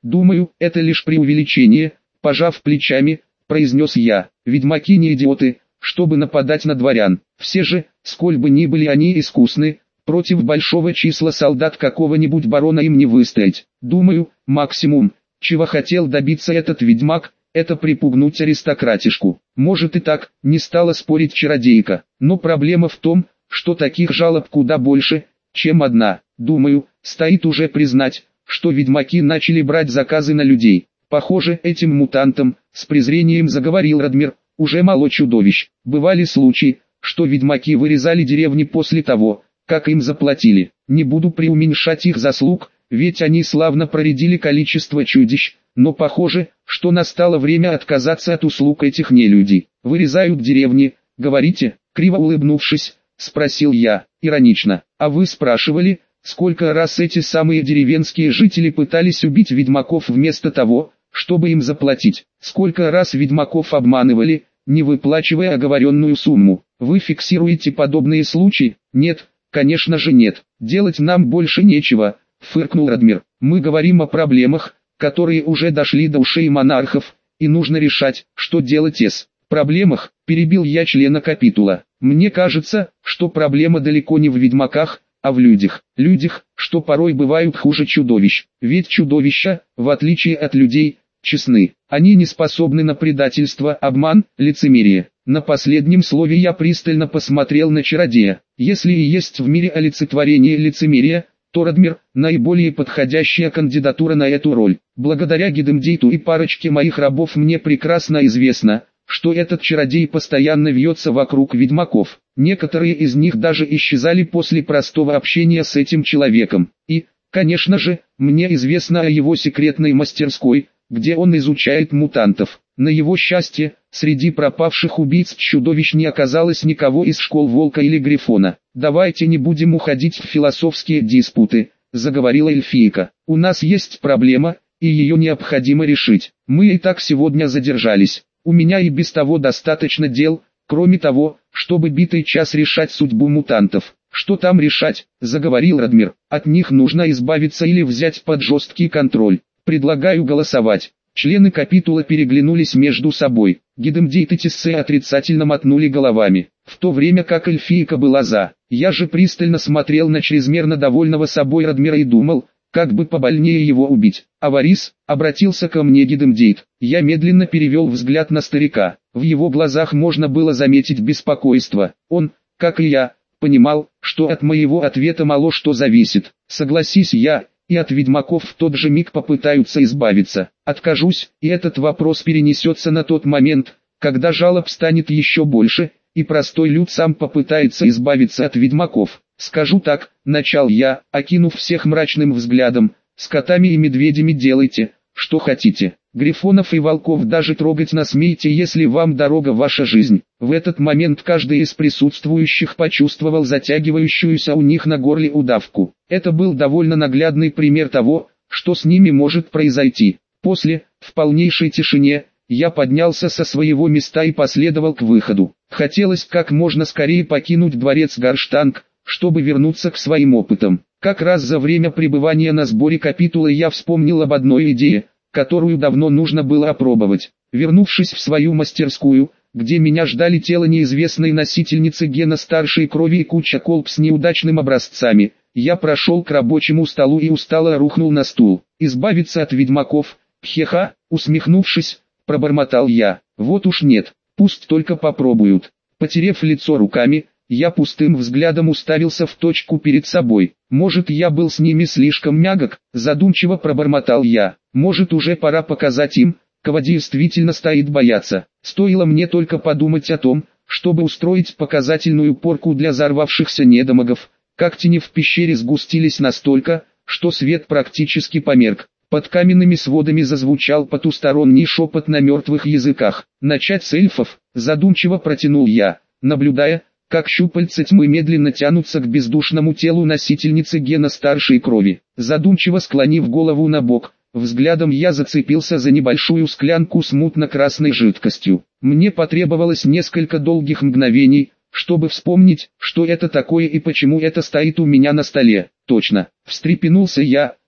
Думаю, это лишь преувеличение, пожав плечами, произнес я. Ведьмаки не идиоты, чтобы нападать на дворян. Все же, сколь бы ни были они искусны, против большого числа солдат какого-нибудь барона им не выстоять. Думаю, максимум, чего хотел добиться этот ведьмак, это припугнуть аристократишку. Может и так, не стала спорить чародейка. Но проблема в том, что таких жалоб куда больше, чем одна. Думаю, стоит уже признать, что ведьмаки начали брать заказы на людей. Похоже, этим мутантам, с презрением заговорил Радмир, уже мало чудовищ. Бывали случаи, что ведьмаки вырезали деревни после того, как им заплатили. Не буду преуменьшать их заслуг, ведь они славно проредили количество чудищ, но похоже, что настало время отказаться от услуг этих нелюдей. Вырезают деревни, говорите? Криво улыбнувшись, спросил я, иронично. А вы спрашивали, сколько раз эти самые деревенские жители пытались убить ведьмаков вместо того, чтобы им заплатить? Сколько раз ведьмаков обманывали, не выплачивая оговоренную сумму? Вы фиксируете подобные случаи? Нет, конечно же нет. Делать нам больше нечего, фыркнул Радмир. Мы говорим о проблемах, которые уже дошли до ушей монархов, и нужно решать, что делать с проблемах, перебил я члена капитула. Мне кажется, что проблема далеко не в ведьмаках, а в людях. Людях, что порой бывают хуже чудовищ. Ведь чудовища, в отличие от людей, честны. Они не способны на предательство, обман, лицемерие. На последнем слове я пристально посмотрел на чародея. Если и есть в мире олицетворение лицемерия, то Радмир – наиболее подходящая кандидатура на эту роль. Благодаря Гидемдейту и парочке моих рабов мне прекрасно известно, что этот чародей постоянно вьется вокруг ведьмаков. Некоторые из них даже исчезали после простого общения с этим человеком. И, конечно же, мне известно о его секретной мастерской, где он изучает мутантов. На его счастье, среди пропавших убийц чудовищ не оказалось никого из школ Волка или Грифона. «Давайте не будем уходить в философские диспуты», — заговорила эльфийка. «У нас есть проблема, и ее необходимо решить. Мы и так сегодня задержались. У меня и без того достаточно дел, кроме того, чтобы битый час решать судьбу мутантов». «Что там решать?» — заговорил Радмир. «От них нужно избавиться или взять под жесткий контроль. Предлагаю голосовать». Члены капитула переглянулись между собой. Гидемдейт и Тиссе отрицательно мотнули головами, в то время как эльфийка была за. Я же пристально смотрел на чрезмерно довольного собой Радмира и думал, как бы побольнее его убить. «Аварис», — обратился ко мне Гидемдейт. Я медленно перевел взгляд на старика. В его глазах можно было заметить беспокойство. Он, как и я, понимал, что от моего ответа мало что зависит. Согласись я, и от ведьмаков в тот же миг попытаются избавиться. Откажусь, и этот вопрос перенесется на тот момент, когда жалоб станет еще больше, и простой люд сам попытается избавиться от ведьмаков. Скажу так, начал я, окинув всех мрачным взглядом, с котами и медведями делайте, что хотите. Грифонов и волков даже трогать не смейте, если вам дорога ваша жизнь. В этот момент каждый из присутствующих почувствовал затягивающуюся у них на горле удавку. Это был довольно наглядный пример того, что с ними может произойти. После, в полнейшей тишине, я поднялся со своего места и последовал к выходу. Хотелось как можно скорее покинуть дворец Гарштанг, чтобы вернуться к своим опытам. Как раз за время пребывания на сборе капитула я вспомнил об одной идее, которую давно нужно было опробовать. Вернувшись в свою мастерскую, где меня ждали тело неизвестной носительницы гена старшей крови и куча колб с неудачными образцами, я прошел к рабочему столу и устало рухнул на стул. «Избавиться от ведьмаков, пхеха», усмехнувшись, пробормотал я. «Вот уж нет, пусть только попробуют». Потерев лицо руками, я пустым взглядом уставился в точку перед собой. «Может, я был с ними слишком мягок?» Задумчиво пробормотал я. «Может, уже пора показать им, кого действительно стоит бояться». Стоило мне только подумать о том, чтобы устроить показательную порку для взорвавшихся недомогов, как тени в пещере сгустились настолько, что свет практически померк. Под каменными сводами зазвучал потусторонний шепот на мертвых языках. «Начать с эльфов», задумчиво протянул я, наблюдая, как щупальца тьмы медленно тянутся к бездушному телу носительницы гена старшей крови. Задумчиво склонив голову на бок, взглядом я зацепился за небольшую склянку с мутно-красной жидкостью. Мне потребовалось несколько долгих мгновений, чтобы вспомнить, что это такое и почему это стоит у меня на столе. Точно, встрепенулся я,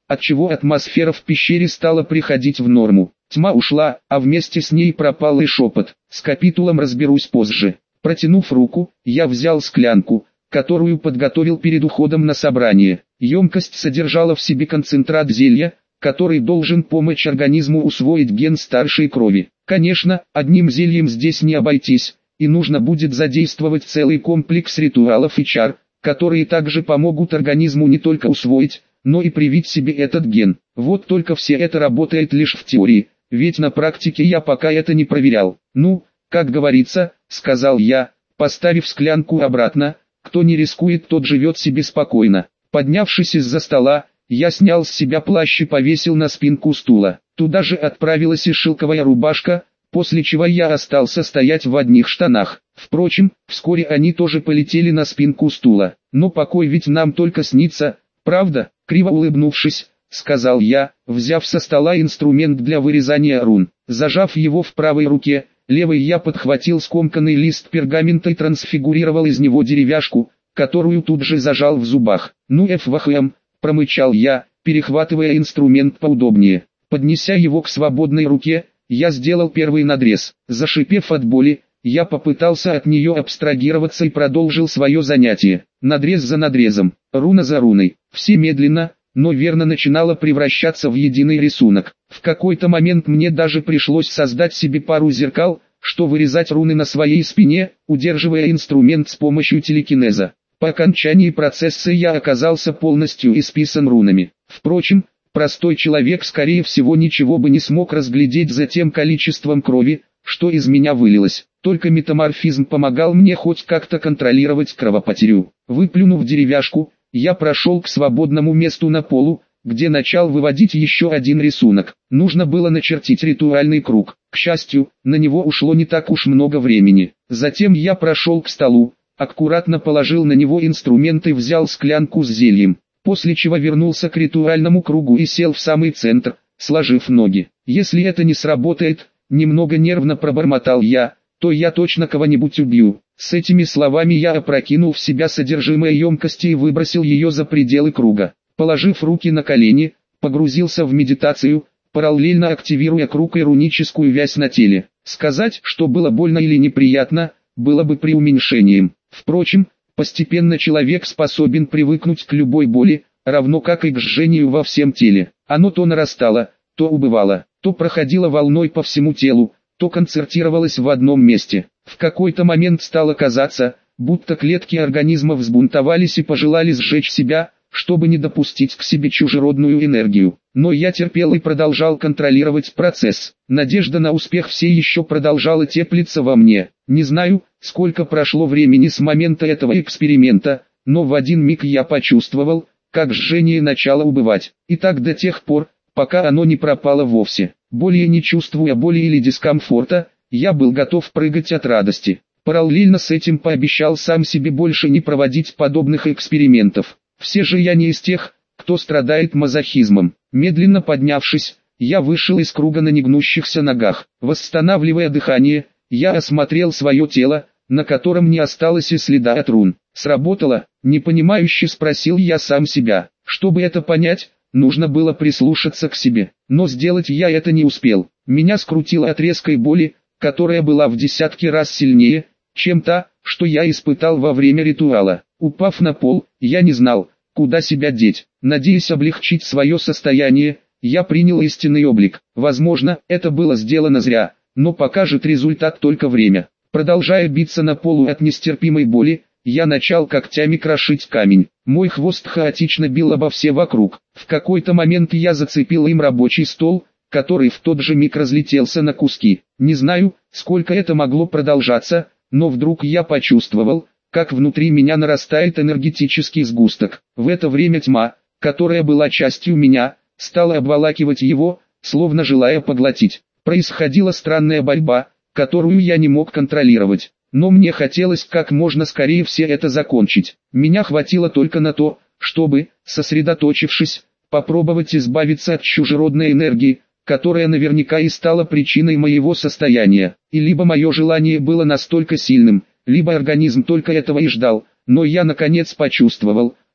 отчего атмосфера в пещере стала приходить в норму. Тьма ушла, а вместе с ней пропал и шепот. С капитулом разберусь позже. Протянув руку, я взял склянку, которую подготовил перед уходом на собрание. Емкость содержала в себе концентрат зелья, который должен помочь организму усвоить ген старшей крови. Конечно, одним зельем здесь не обойтись, и нужно будет задействовать целый комплекс ритуалов и чар, которые также помогут организму не только усвоить, но и привить себе этот ген. Вот только все это работает лишь в теории, ведь на практике я пока это не проверял. Ну, как говорится, сказал я, поставив склянку обратно, кто не рискует, тот живет себе спокойно. Поднявшись из-за стола, я снял с себя плащ и повесил на спинку стула. Туда же отправилась и шелковая рубашка, после чего я остался стоять в одних штанах. Впрочем, вскоре они тоже полетели на спинку стула. Но покой ведь нам только снится, правда? Криво улыбнувшись, сказал я, взяв со стола инструмент для вырезания рун. Зажав его в правой руке, левой я подхватил скомканный лист пергамента и трансфигурировал из него деревяшку, которую тут же зажал в зубах. Ну ФВХМ, промычал я, перехватывая инструмент поудобнее. Поднеся его к свободной руке, я сделал первый надрез. Зашипев от боли, я попытался от нее абстрагироваться и продолжил свое занятие. Надрез за надрезом, руна за руной. Все медленно, но верно начинало превращаться в единый рисунок. В какой-то момент мне даже пришлось создать себе пару зеркал, что вырезать руны на своей спине, удерживая инструмент с помощью телекинеза. По окончании процесса я оказался полностью исписан рунами. Впрочем, простой человек скорее всего ничего бы не смог разглядеть за тем количеством крови, что из меня вылилось. Только метаморфизм помогал мне хоть как-то контролировать кровопотерю. Выплюнув деревяшку, я прошел к свободному месту на полу, где начал выводить еще один рисунок. Нужно было начертить ритуальный круг. К счастью, на него ушло не так уж много времени. Затем я прошел к столу, аккуратно положил на него инструмент и взял склянку с зельем, после чего вернулся к ритуальному кругу и сел в самый центр, сложив ноги. Если это не сработает, немного нервно пробормотал я, то я точно кого-нибудь убью. С этими словами я опрокинул в себя содержимое емкости и выбросил ее за пределы круга. Положив руки на колени, погрузился в медитацию, параллельно активируя круг и руническую вязь на теле. Сказать, что было больно или неприятно, было бы преуменьшением. Впрочем, постепенно человек способен привыкнуть к любой боли, равно как и к жжению во всем теле. Оно то нарастало, то убывало, то проходило волной по всему телу, то концентрировалось в одном месте. В какой-то момент стало казаться, будто клетки организма взбунтовались и пожелали сжечь себя, чтобы не допустить к себе чужеродную энергию. Но я терпел и продолжал контролировать процесс. Надежда на успех все еще продолжала теплиться во мне. Не знаю, сколько прошло времени с момента этого эксперимента, но в один миг я почувствовал, как жжение начало убывать. И так до тех пор, пока оно не пропало вовсе. Более не чувствуя боли или дискомфорта, я был готов прыгать от радости. Параллельно с этим пообещал сам себе больше не проводить подобных экспериментов. Все же я не из тех, кто страдает мазохизмом. Медленно поднявшись, я вышел из круга на негнущихся ногах. Восстанавливая дыхание, я осмотрел свое тело, на котором не осталось и следа от рун. Сработало? Непонимающе спросил я сам себя. Чтобы это понять, нужно было прислушаться к себе. Но сделать я это не успел. Меня скрутило от резкой боли, которая была в десятки раз сильнее, чем та, что я испытал во время ритуала. Упав на пол, я не знал, куда себя деть. Надеясь облегчить свое состояние, я принял истинный облик. Возможно, это было сделано зря, но покажет результат только время. Продолжая биться на полу от нестерпимой боли, я начал когтями крошить камень. Мой хвост хаотично бил обо все вокруг. В какой-то момент я зацепил им рабочий стол, который в тот же миг разлетелся на куски. Не знаю, сколько это могло продолжаться, но вдруг я почувствовал, как внутри меня нарастает энергетический сгусток. В это время тьма, которая была частью меня, стала обволакивать его, словно желая поглотить. Происходила странная борьба, которую я не мог контролировать. Но мне хотелось как можно скорее все это закончить. Меня хватило только на то, чтобы, сосредоточившись, попробовать избавиться от чужеродной энергии, которая наверняка и стала причиной моего состояния. И либо мое желание было настолько сильным, либо организм только этого и ждал, но я наконец почувствовал,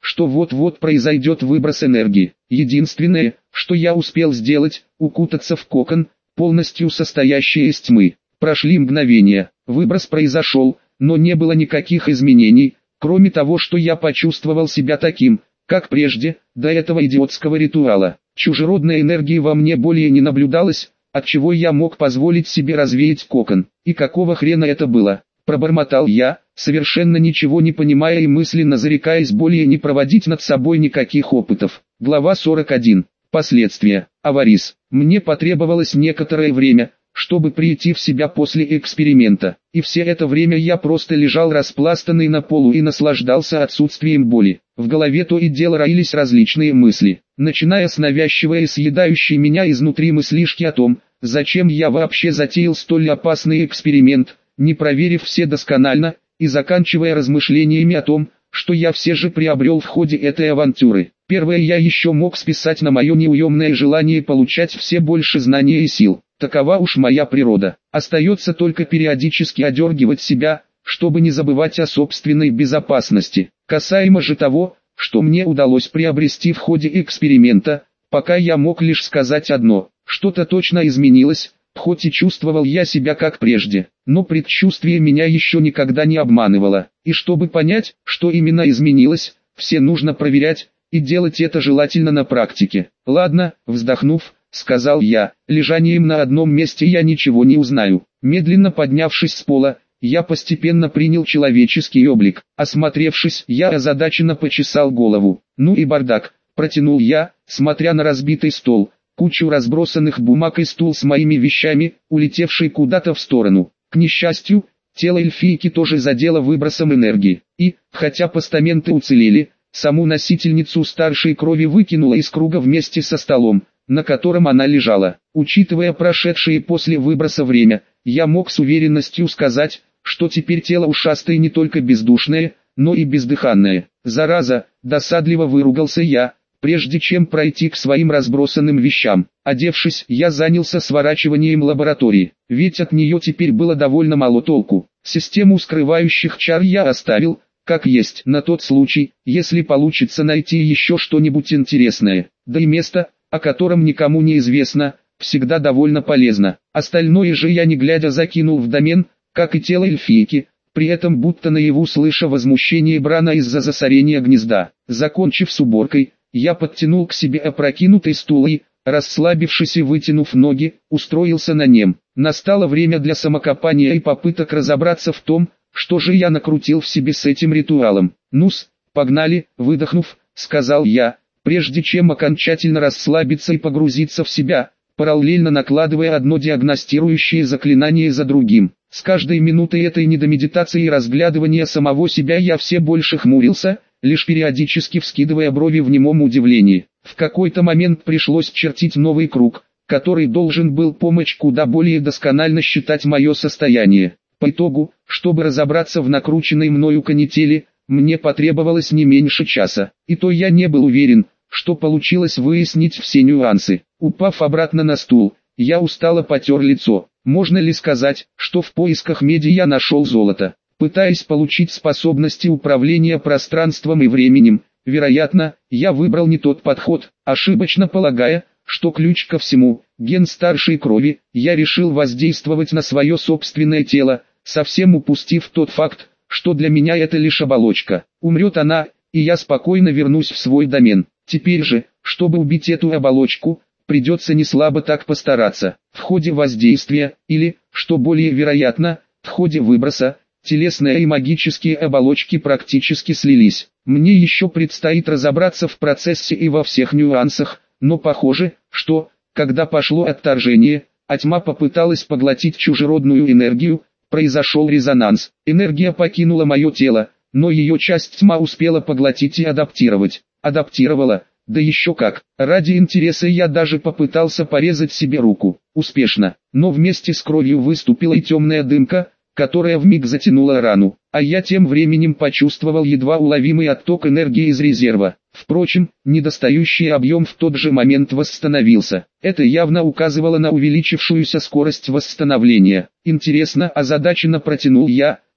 что вот-вот произойдет выброс энергии. Единственное, что я успел сделать, укутаться в кокон, полностью состоящий из тьмы. Прошли мгновения, выброс произошел, но не было никаких изменений, кроме того, что я почувствовал себя таким, как прежде, до этого идиотского ритуала. Чужеродной энергии во мне более не наблюдалось, отчего я мог позволить себе развеять кокон. И какого хрена это было? Пробормотал я, совершенно ничего не понимая и мысленно зарекаясь более не проводить над собой никаких опытов. Глава 41. Последствия. Аварис. Мне потребовалось некоторое время, чтобы прийти в себя после эксперимента, и все это время я просто лежал распластанный на полу и наслаждался отсутствием боли. В голове то и дело роились различные мысли, начиная с навязчивой и съедающей меня изнутри мыслишки о том, зачем я вообще затеял столь опасный эксперимент, не проверив все досконально, и заканчивая размышлениями о том, что я все же приобрел в ходе этой авантюры. Первое я еще мог списать на мое неуемное желание получать все больше знания и сил. Такова уж моя природа. Остается только периодически одергивать себя, чтобы не забывать о собственной безопасности. Касаемо же того, что мне удалось приобрести в ходе эксперимента, пока я мог лишь сказать одно: что-то точно изменилось, хоть и чувствовал я себя как прежде, но предчувствие меня еще никогда не обманывало. И чтобы понять, что именно изменилось, все нужно проверять, и делать это желательно на практике. Ладно, вздохнув, сказал я, лежанием на одном месте я ничего не узнаю. Медленно поднявшись с пола, я постепенно принял человеческий облик. Осмотревшись, я озадаченно почесал голову. Ну и бардак, протянул я, смотря на разбитый стол, кучу разбросанных бумаг и стул с моими вещами, улетевший куда-то в сторону. К несчастью, тело эльфийки тоже задело выбросом энергии. И, хотя постаменты уцелели, саму носительницу старшей крови выкинула из круга вместе со столом, на котором она лежала. Учитывая прошедшее после выброса время, я мог с уверенностью сказать, что теперь тело ушастой не только бездушное, но и бездыханное. Зараза, досадливо выругался я, прежде чем пройти к своим разбросанным вещам. Одевшись, я занялся сворачиванием лаборатории, ведь от нее теперь было довольно мало толку. Систему скрывающих чар я оставил, как есть, на тот случай, если получится найти еще что-нибудь интересное. Да и место, о котором никому не известно, всегда довольно полезно. Остальное же я не глядя закинул в домен, как и тело эльфийки, при этом будто наяву слыша возмущение Брана из-за засорения гнезда. Закончив с уборкой, я подтянул к себе опрокинутый стул и, расслабившись и вытянув ноги, устроился на нем. Настало время для самокопания и попыток разобраться в том, что же я накрутил в себе с этим ритуалом. «Ну-с, погнали», выдохнув, сказал я, прежде чем окончательно расслабиться и погрузиться в себя, параллельно накладывая одно диагностирующее заклинание за другим. С каждой минутой этой недомедитации и разглядывания самого себя я все больше хмурился, лишь периодически вскидывая брови в немом удивлении. В какой-то момент пришлось чертить новый круг, который должен был помочь куда более досконально считать мое состояние. По итогу, чтобы разобраться в накрученной мною канители, мне потребовалось не меньше часа. И то я не был уверен, что получилось выяснить все нюансы. Упав обратно на стул, я устало потер лицо. Можно ли сказать, что в поисках меди я нашел золото? Пытаясь получить способности управления пространством и временем, вероятно, я выбрал не тот подход, ошибочно полагая, что ключ ко всему – ген старшей крови. Я решил воздействовать на свое собственное тело, совсем упустив тот факт, что для меня это лишь оболочка. Умрет она, и я спокойно вернусь в свой домен. Теперь же, чтобы убить эту оболочку, придется неслабо так постараться. В ходе воздействия, или, что более вероятно, в ходе выброса, телесные и магические оболочки практически слились. Мне еще предстоит разобраться в процессе и во всех нюансах, но похоже, что, когда пошло отторжение, а тьма попыталась поглотить чужеродную энергию, произошел резонанс. Энергия покинула мое тело, но ее часть тьма успела поглотить и адаптировать. Адаптировала, да еще как. Ради интереса я даже попытался порезать себе руку. Успешно, но вместе с кровью выступила и темная дымка, которая вмиг затянула рану, а я тем временем почувствовал едва уловимый отток энергии из резерва. Впрочем, недостающий объем в тот же момент восстановился. Это явно указывало на увеличившуюся скорость восстановления. Интересно, озадаченно протянул я,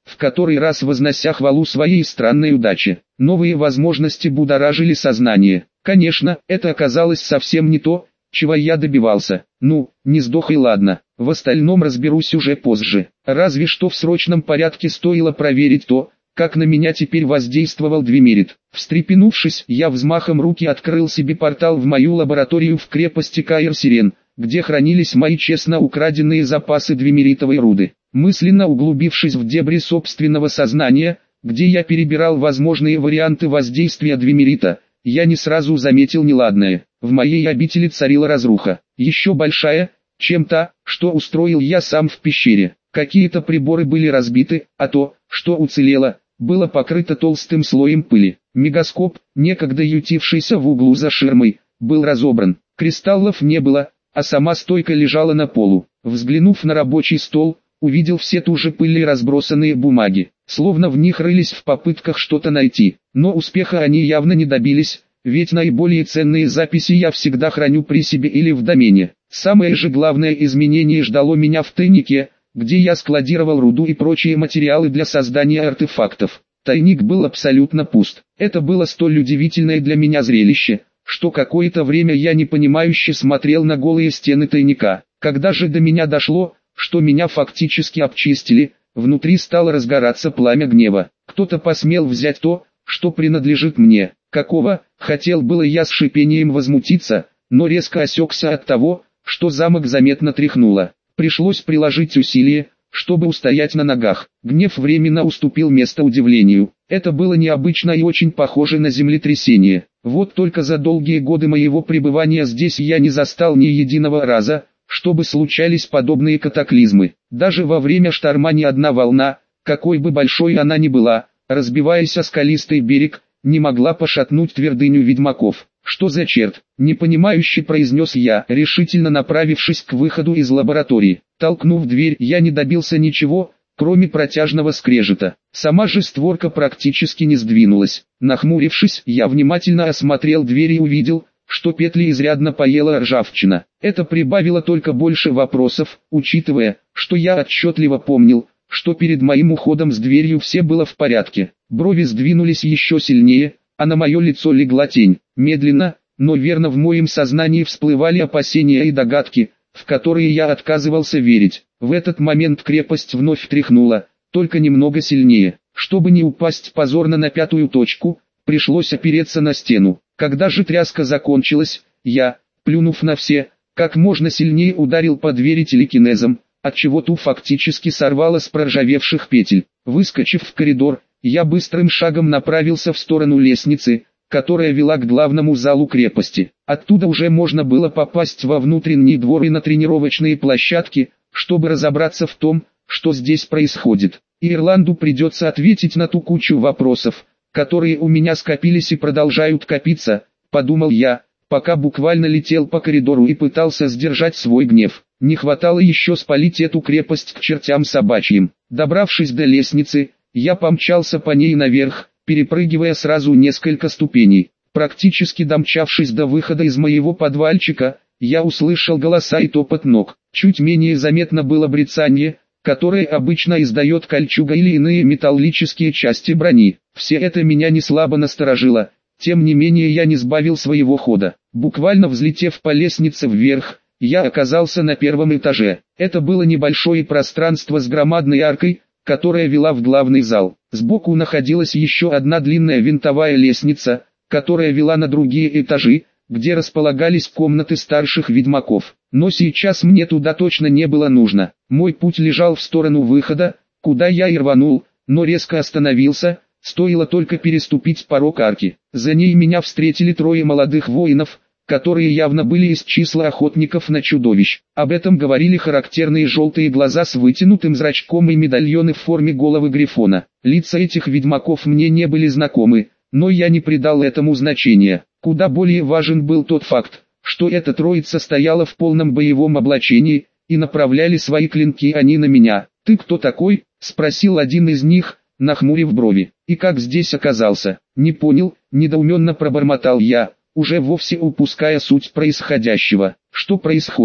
в который раз вознося хвалу своей странной удаче. Новые возможности будоражили сознание. Конечно, это оказалось совсем не то, чего я добивался. Ну, не сдох и ладно, в остальном разберусь уже позже. Разве что в срочном порядке стоило проверить то, как на меня теперь воздействовал Двимерит. Встрепенувшись, я взмахом руки открыл себе портал в мою лабораторию в крепости Каир-Сирен, где хранились мои честно украденные запасы двимеритовой руды. Мысленно углубившись в дебри собственного сознания, где я перебирал возможные варианты воздействия двимерита, я не сразу заметил неладное. В моей обители царила разруха, еще большая, чем та, что устроил я сам в пещере. Какие-то приборы были разбиты, а то, что уцелело, было покрыто толстым слоем пыли. Мегаскоп, некогда ютившийся в углу за ширмой, был разобран. Кристаллов не было, а сама стойка лежала на полу. Взглянув на рабочий стол, увидел все ту же пыль и разбросанные бумаги, словно в них рылись в попытках что-то найти. Но успеха они явно не добились, ведь наиболее ценные записи я всегда храню при себе или в домене. Самое же главное изменение ждало меня в тайнике, где я складировал руду и прочие материалы для создания артефактов. Тайник был абсолютно пуст. Это было столь удивительное для меня зрелище, что какое-то время я непонимающе смотрел на голые стены тайника. Когда же до меня дошло, что меня фактически обчистили, внутри стало разгораться пламя гнева. Кто-то посмел взять то, что принадлежит мне. Какого, хотел было я с шипением возмутиться, но резко осекся от того, что замок заметно тряхнуло. Пришлось приложить усилие, чтобы устоять на ногах. Гнев временно уступил место удивлению. Это было необычно и очень похоже на землетрясение. Вот только за долгие годы моего пребывания здесь я не застал ни единого раза, чтобы случались подобные катаклизмы. Даже во время шторма ни одна волна, какой бы большой она ни была, разбиваясь о скалистый берег, не могла пошатнуть твердыню ведьмаков. «Что за черт?» – непонимающе произнес я, решительно направившись к выходу из лаборатории. Толкнув дверь, я не добился ничего, кроме протяжного скрежета. Сама же створка практически не сдвинулась. Нахмурившись, я внимательно осмотрел дверь и увидел, что петли изрядно поела ржавчина. Это прибавило только больше вопросов, учитывая, что я отчетливо помнил, что перед моим уходом с дверью все было в порядке. Брови сдвинулись еще сильнее, а на мое лицо легла тень. Медленно, но верно в моем сознании всплывали опасения и догадки, в которые я отказывался верить. В этот момент крепость вновь тряхнула, только немного сильнее. Чтобы не упасть позорно на пятую точку, пришлось опереться на стену. Когда же тряска закончилась, я, плюнув на все, как можно сильнее ударил по двери телекинезом, отчего ту фактически сорвало с проржавевших петель. Выскочив в коридор, я быстрым шагом направился в сторону лестницы, которая вела к главному залу крепости. Оттуда уже можно было попасть во внутренний двор и на тренировочные площадки, чтобы разобраться в том, что здесь происходит. Ирланду придется ответить на ту кучу вопросов, которые у меня скопились и продолжают копиться, подумал я, пока буквально летел по коридору и пытался сдержать свой гнев. Не хватало еще спалить эту крепость к чертям собачьим. Добравшись до лестницы, я помчался по ней наверх, перепрыгивая сразу несколько ступеней. Практически домчавшись до выхода из моего подвальчика, я услышал голоса и топот ног. Чуть менее заметно было брецанье, которое обычно издает кольчуга или иные металлические части брони. Все это меня не слабо насторожило, тем не менее я не сбавил своего хода. Буквально взлетев по лестнице вверх, я оказался на первом этаже. Это было небольшое пространство с громадной аркой, которая вела в главный зал. Сбоку находилась еще одна длинная винтовая лестница, которая вела на другие этажи, где располагались комнаты старших ведьмаков. Но сейчас мне туда точно не было нужно. Мой путь лежал в сторону выхода, куда я и рванул, но резко остановился, стоило только переступить порог арки. За ней меня встретили трое молодых воинов, которые явно были из числа охотников на чудовищ. Об этом говорили характерные желтые глаза с вытянутым зрачком и медальоны в форме головы грифона. Лица этих ведьмаков мне не были знакомы, но я не придал этому значения. Куда более важен был тот факт, что эта троица стояла в полном боевом облачении, и направляли свои клинки они на меня. «Ты кто такой?» – спросил один из них, нахмурив брови. «И как здесь оказался?» «Не понял», – недоуменно пробормотал я, уже вовсе упуская суть происходящего. «Что происходит?»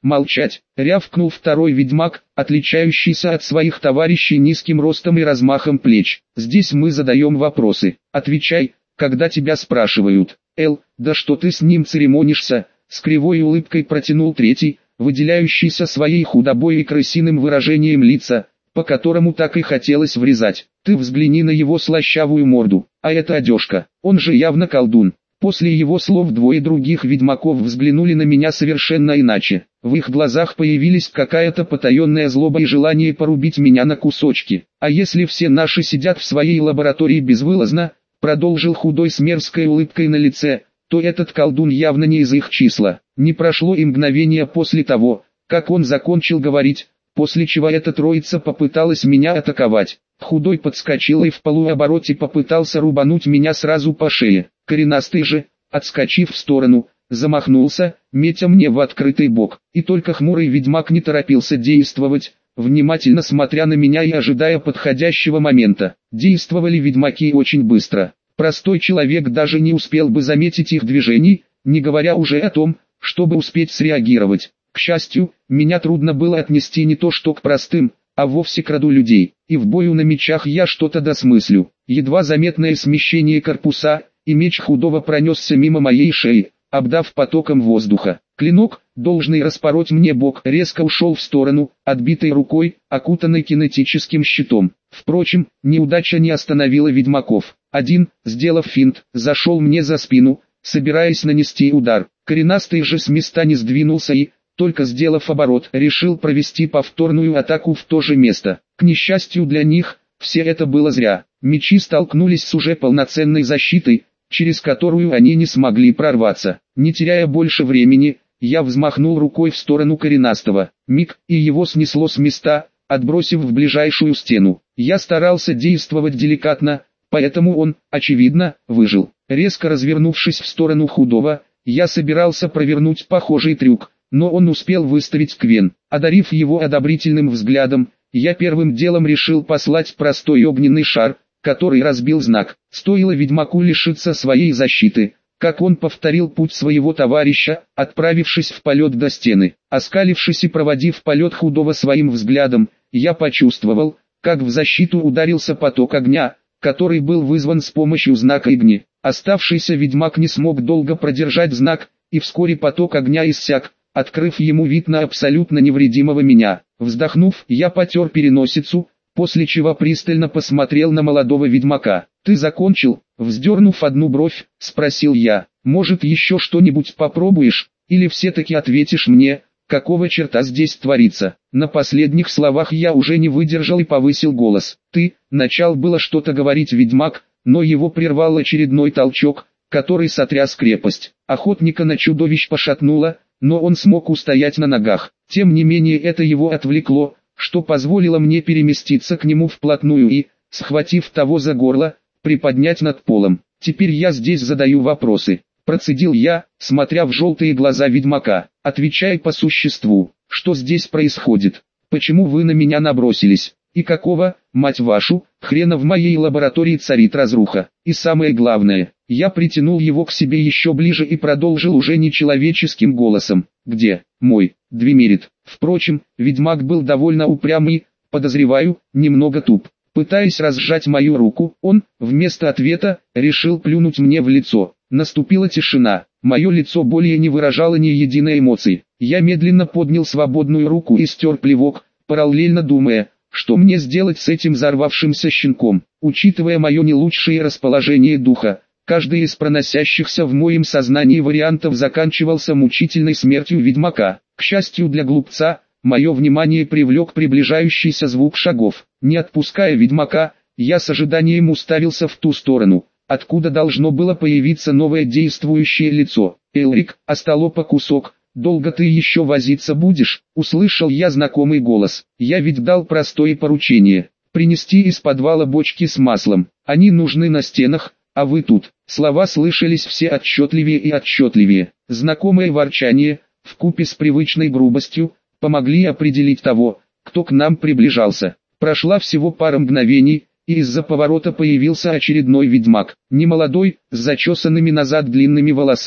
«Молчать!» — рявкнул второй ведьмак, отличающийся от своих товарищей низким ростом и размахом плеч. «Здесь мы задаем вопросы. Отвечай, когда тебя спрашивают». Да что ты с ним церемонишься?» — с кривой улыбкой протянул третий, выделяющийся своей худобой и крысиным выражением лица, по которому так и хотелось врезать. «Ты взгляни на его слащавую морду, а это одежка, он же явно колдун». После его слов двое других ведьмаков взглянули на меня совершенно иначе. В их глазах появились какая-то потаенная злоба и желание порубить меня на кусочки. «А если все наши сидят в своей лаборатории безвылазно», продолжил худой с мерзкой улыбкой на лице, то этот колдун явно не из их числа. Не прошло и мгновения после того, как он закончил говорить, после чего эта троица попыталась меня атаковать. Худой подскочил и в полуобороте попытался рубануть меня сразу по шее. Коренастый же, отскочив в сторону, замахнулся, метя мне в открытый бок. И только хмурый ведьмак не торопился действовать, внимательно смотря на меня и ожидая подходящего момента. Действовали ведьмаки очень быстро. Простой человек даже не успел бы заметить их движений, не говоря уже о том, чтобы успеть среагировать. К счастью, меня трудно было отнести не то что к простым, а вовсе к роду людей, и в бою на мечах я что-то досмыслю. Едва заметное смещение корпуса, и меч худого пронесся мимо моей шеи, обдав потоком воздуха. Клинок, должный распороть мне бок, резко ушел в сторону, отбитой рукой, окутанной кинетическим щитом. Впрочем, неудача не остановила ведьмаков. Один, сделав финт, зашел мне за спину, собираясь нанести удар. Коренастый же с места не сдвинулся и, только сделав оборот, решил провести повторную атаку в то же место. К несчастью для них, все это было зря. Мечи столкнулись с уже полноценной защитой, через которую они не смогли прорваться. Не теряя больше времени, я взмахнул рукой в сторону коренастого. Миг, и его снесло с места, отбросив в ближайшую стену. Я старался действовать деликатно, поэтому он, очевидно, выжил. Резко развернувшись в сторону худого, я собирался провернуть похожий трюк, но он успел выставить квен. Одарив его одобрительным взглядом, я первым делом решил послать простой огненный шар, который разбил знак. Стоило ведьмаку лишиться своей защиты, как он повторил путь своего товарища, отправившись в полет до стены. Оскалившись и проводив полет худого своим взглядом, я почувствовал, как в защиту ударился поток огня, который был вызван с помощью знака Игни. Оставшийся ведьмак не смог долго продержать знак, и вскоре поток огня иссяк, открыв ему вид на абсолютно невредимого меня. Вздохнув, я потер переносицу, после чего пристально посмотрел на молодого ведьмака. «Ты закончил?» — вздернув одну бровь, спросил я. «Может, еще что-нибудь попробуешь, или все-таки ответишь мне, какого черта здесь творится?» На последних словах я уже не выдержал и повысил голос. «Ты», — начал было что-то говорить ведьмак, но его прервал очередной толчок, который сотряс крепость. Охотника на чудовищ пошатнуло, но он смог устоять на ногах. Тем не менее это его отвлекло, что позволило мне переместиться к нему вплотную и, схватив того за горло, приподнять над полом. «Теперь я здесь задаю вопросы», — процедил я, смотря в желтые глаза ведьмака. «Отвечай по существу, что здесь происходит? Почему вы на меня набросились? И какого, мать вашу, хрена в моей лаборатории царит разруха? И самое главное...» Я притянул его к себе еще ближе и продолжил уже нечеловеческим голосом. «Где мой Двимерит?» Впрочем, ведьмак был довольно упрямый, подозреваю, немного туп. Пытаясь разжать мою руку, он, вместо ответа, решил плюнуть мне в лицо. Наступила тишина. Мое лицо более не выражало ни единой эмоции. Я медленно поднял свободную руку и стер плевок, параллельно думая, что мне сделать с этим взорвавшимся щенком. Учитывая мое не лучшее расположение духа, каждый из проносящихся в моем сознании вариантов заканчивался мучительной смертью ведьмака. К счастью для глупца, мое внимание привлек приближающийся звук шагов. Не отпуская ведьмака, я с ожиданием уставился в ту сторону, откуда должно было появиться новое действующее лицо. «Элрик, остолопа кусок, долго ты еще возиться будешь?» Услышал я знакомый голос. Я ведь дал простое поручение — принести из подвала бочки с маслом. Они нужны на стенах, а вы тут. Слова слышались все отчетливее и отчетливее. Знакомое ворчание, вкупе с привычной грубостью, помогли определить того, кто к нам приближался. Прошла всего пара мгновений, и из-за поворота появился очередной ведьмак. Немолодой, с зачесанными назад длинными волосами.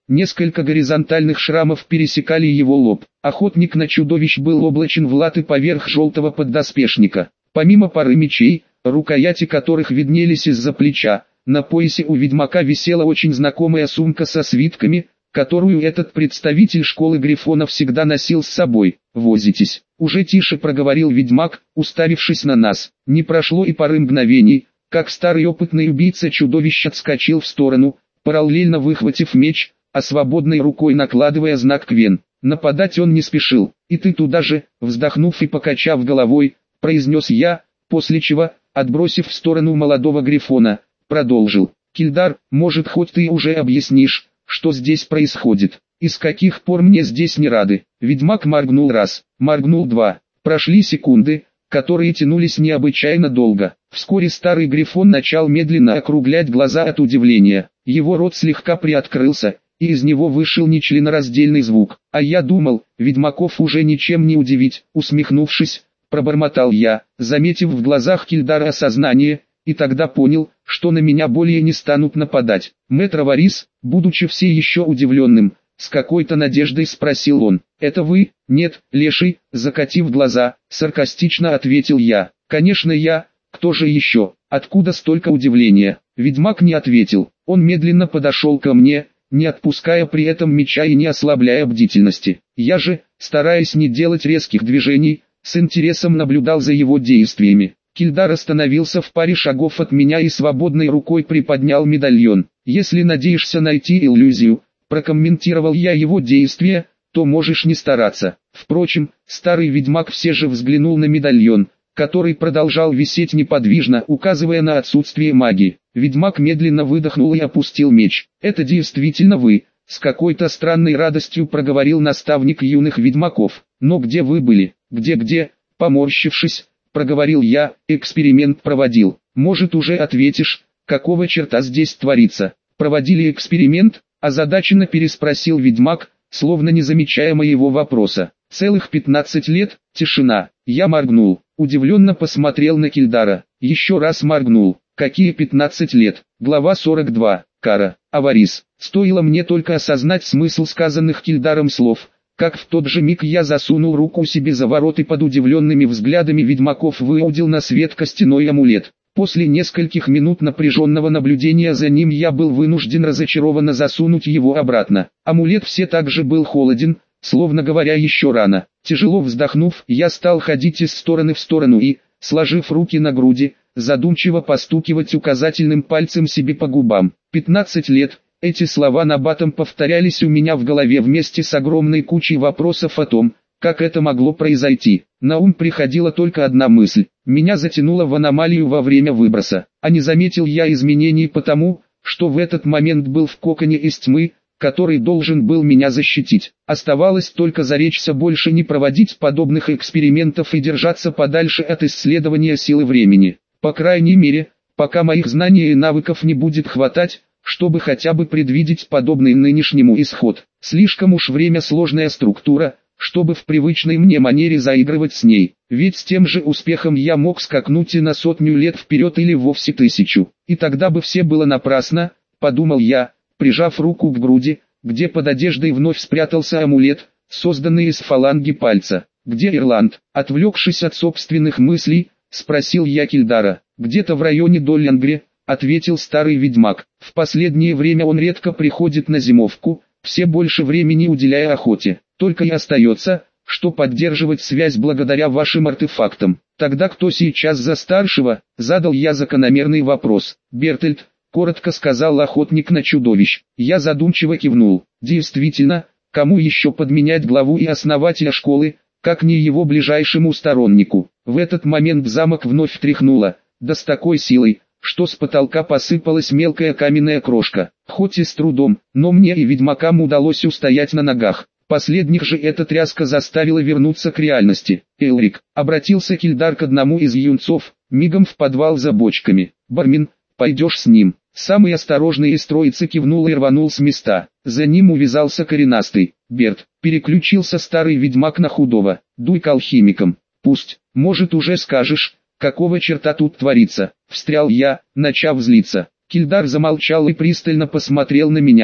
Несколько горизонтальных шрамов пересекали его лоб. Охотник на чудовищ был облачен в латы поверх желтого поддоспешника. Помимо пары мечей, рукояти которых виднелись из-за плеча, на поясе у ведьмака висела очень знакомая сумка со свитками, которую этот представитель школы Грифона всегда носил с собой. «Возитесь», — уже тише проговорил ведьмак, уставившись на нас. Не прошло и пары мгновений, как старый опытный убийца чудовищ отскочил в сторону, параллельно выхватив меч, а свободной рукой накладывая знак Квен. Нападать он не спешил. «И ты туда же», вздохнув и покачав головой, произнес я, после чего, отбросив в сторону молодого Грифона, продолжил. «Кильдар, может, хоть ты уже объяснишь, что здесь происходит, и с каких пор мне здесь не рады?» Ведьмак моргнул раз, моргнул два. Прошли секунды, которые тянулись необычайно долго. Вскоре старый Грифон начал медленно округлять глаза от удивления. Его рот слегка приоткрылся, и из него вышел нечленораздельный звук. «А я думал, ведьмаков уже ничем не удивить», усмехнувшись, пробормотал я, заметив в глазах Кильдара осознание, и тогда понял, что на меня более не станут нападать. «Мэтр Аварис», будучи все еще удивленным, с какой-то надеждой спросил он. «Это вы?» «Нет, леший», закатив глаза, саркастично ответил я. «Конечно я, кто же еще? Откуда столько удивления?» Ведьмак не ответил, он медленно подошел ко мне, не отпуская при этом меча и не ослабляя бдительности. Я же, стараясь не делать резких движений, с интересом наблюдал за его действиями. Кильдар остановился в паре шагов от меня и свободной рукой приподнял медальон. «Если надеешься найти иллюзию», прокомментировал я его действия, то можешь не стараться. Впрочем, старый ведьмак все же взглянул на медальон, который продолжал висеть неподвижно, указывая на отсутствие магии. Ведьмак медленно выдохнул и опустил меч. «Это действительно вы», с какой-то странной радостью проговорил наставник юных ведьмаков. «Но где вы были? Где?» Поморщившись, проговорил я, эксперимент проводил. «Может, уже ответишь, какого черта здесь творится?» «Проводили эксперимент?» Озадаченно переспросил ведьмак, словно не замечая моего вопроса. «Целых 15 лет, тишина». Я моргнул, удивленно посмотрел на Кильдара, еще раз моргнул. «Какие 15 лет?» Глава 42. Кара. Аварис. Стоило мне только осознать смысл сказанных Кильдаром слов, как в тот же миг я засунул руку себе за ворот и под удивленными взглядами ведьмаков выудил на свет костяной амулет. После нескольких минут напряженного наблюдения за ним я был вынужден разочарованно засунуть его обратно. Амулет все так же был холоден, словно говоря еще рано. Тяжело вздохнув, я стал ходить из стороны в сторону и, сложив руки на груди, задумчиво постукивать указательным пальцем себе по губам. 15 лет. Эти слова набатом повторялись у меня в голове вместе с огромной кучей вопросов о том, как это могло произойти. На ум приходила только одна мысль. Меня затянуло в аномалию во время выброса. А не заметил я изменений потому, что в этот момент был в коконе из тьмы, который должен был меня защитить. Оставалось только заречься больше не проводить подобных экспериментов и держаться подальше от исследования силы времени. По крайней мере, пока моих знаний и навыков не будет хватать, чтобы хотя бы предвидеть подобный нынешнему исход. Слишком уж время сложная структура, чтобы в привычной мне манере заигрывать с ней. Ведь с тем же успехом я мог скакнуть и на 100 лет вперед или вовсе 1000. И тогда бы все было напрасно, подумал я, прижав руку к груди, где под одеждой вновь спрятался амулет, созданный из фаланги пальца. «Где Ирланд?» Отвлекшись от собственных мыслей, спросил я Кильдара. «Где-то в районе Доллингре», ответил старый ведьмак. «В последнее время он редко приходит на зимовку, все больше времени уделяя охоте. Только и остается, что поддерживать связь благодаря вашим артефактам». «Тогда кто сейчас за старшего?» Задал я закономерный вопрос. «Бертельд», коротко сказал охотник на чудовищ. Я задумчиво кивнул. Действительно, кому еще подменять главу и основателя школы, как не его ближайшему стороннику. В этот момент замок вновь тряхнуло, да с такой силой, что с потолка посыпалась мелкая каменная крошка. Хоть и с трудом, но мне и ведьмакам удалось устоять на ногах. Последних же эта тряска заставила вернуться к реальности. «Элрик», обратился Кильдар к одному из юнцов, мигом в подвал за бочками. «Бармен, пойдешь с ним?» Самый осторожный из троицы кивнул и рванул с места. За ним увязался коренастый. «Берт», переключился старый ведьмак на худого. «Дуй к алхимикам. Пусть, может уже скажешь, какого черта тут творится?» Встрял я, начав злиться. Кильдар замолчал и пристально посмотрел на меня.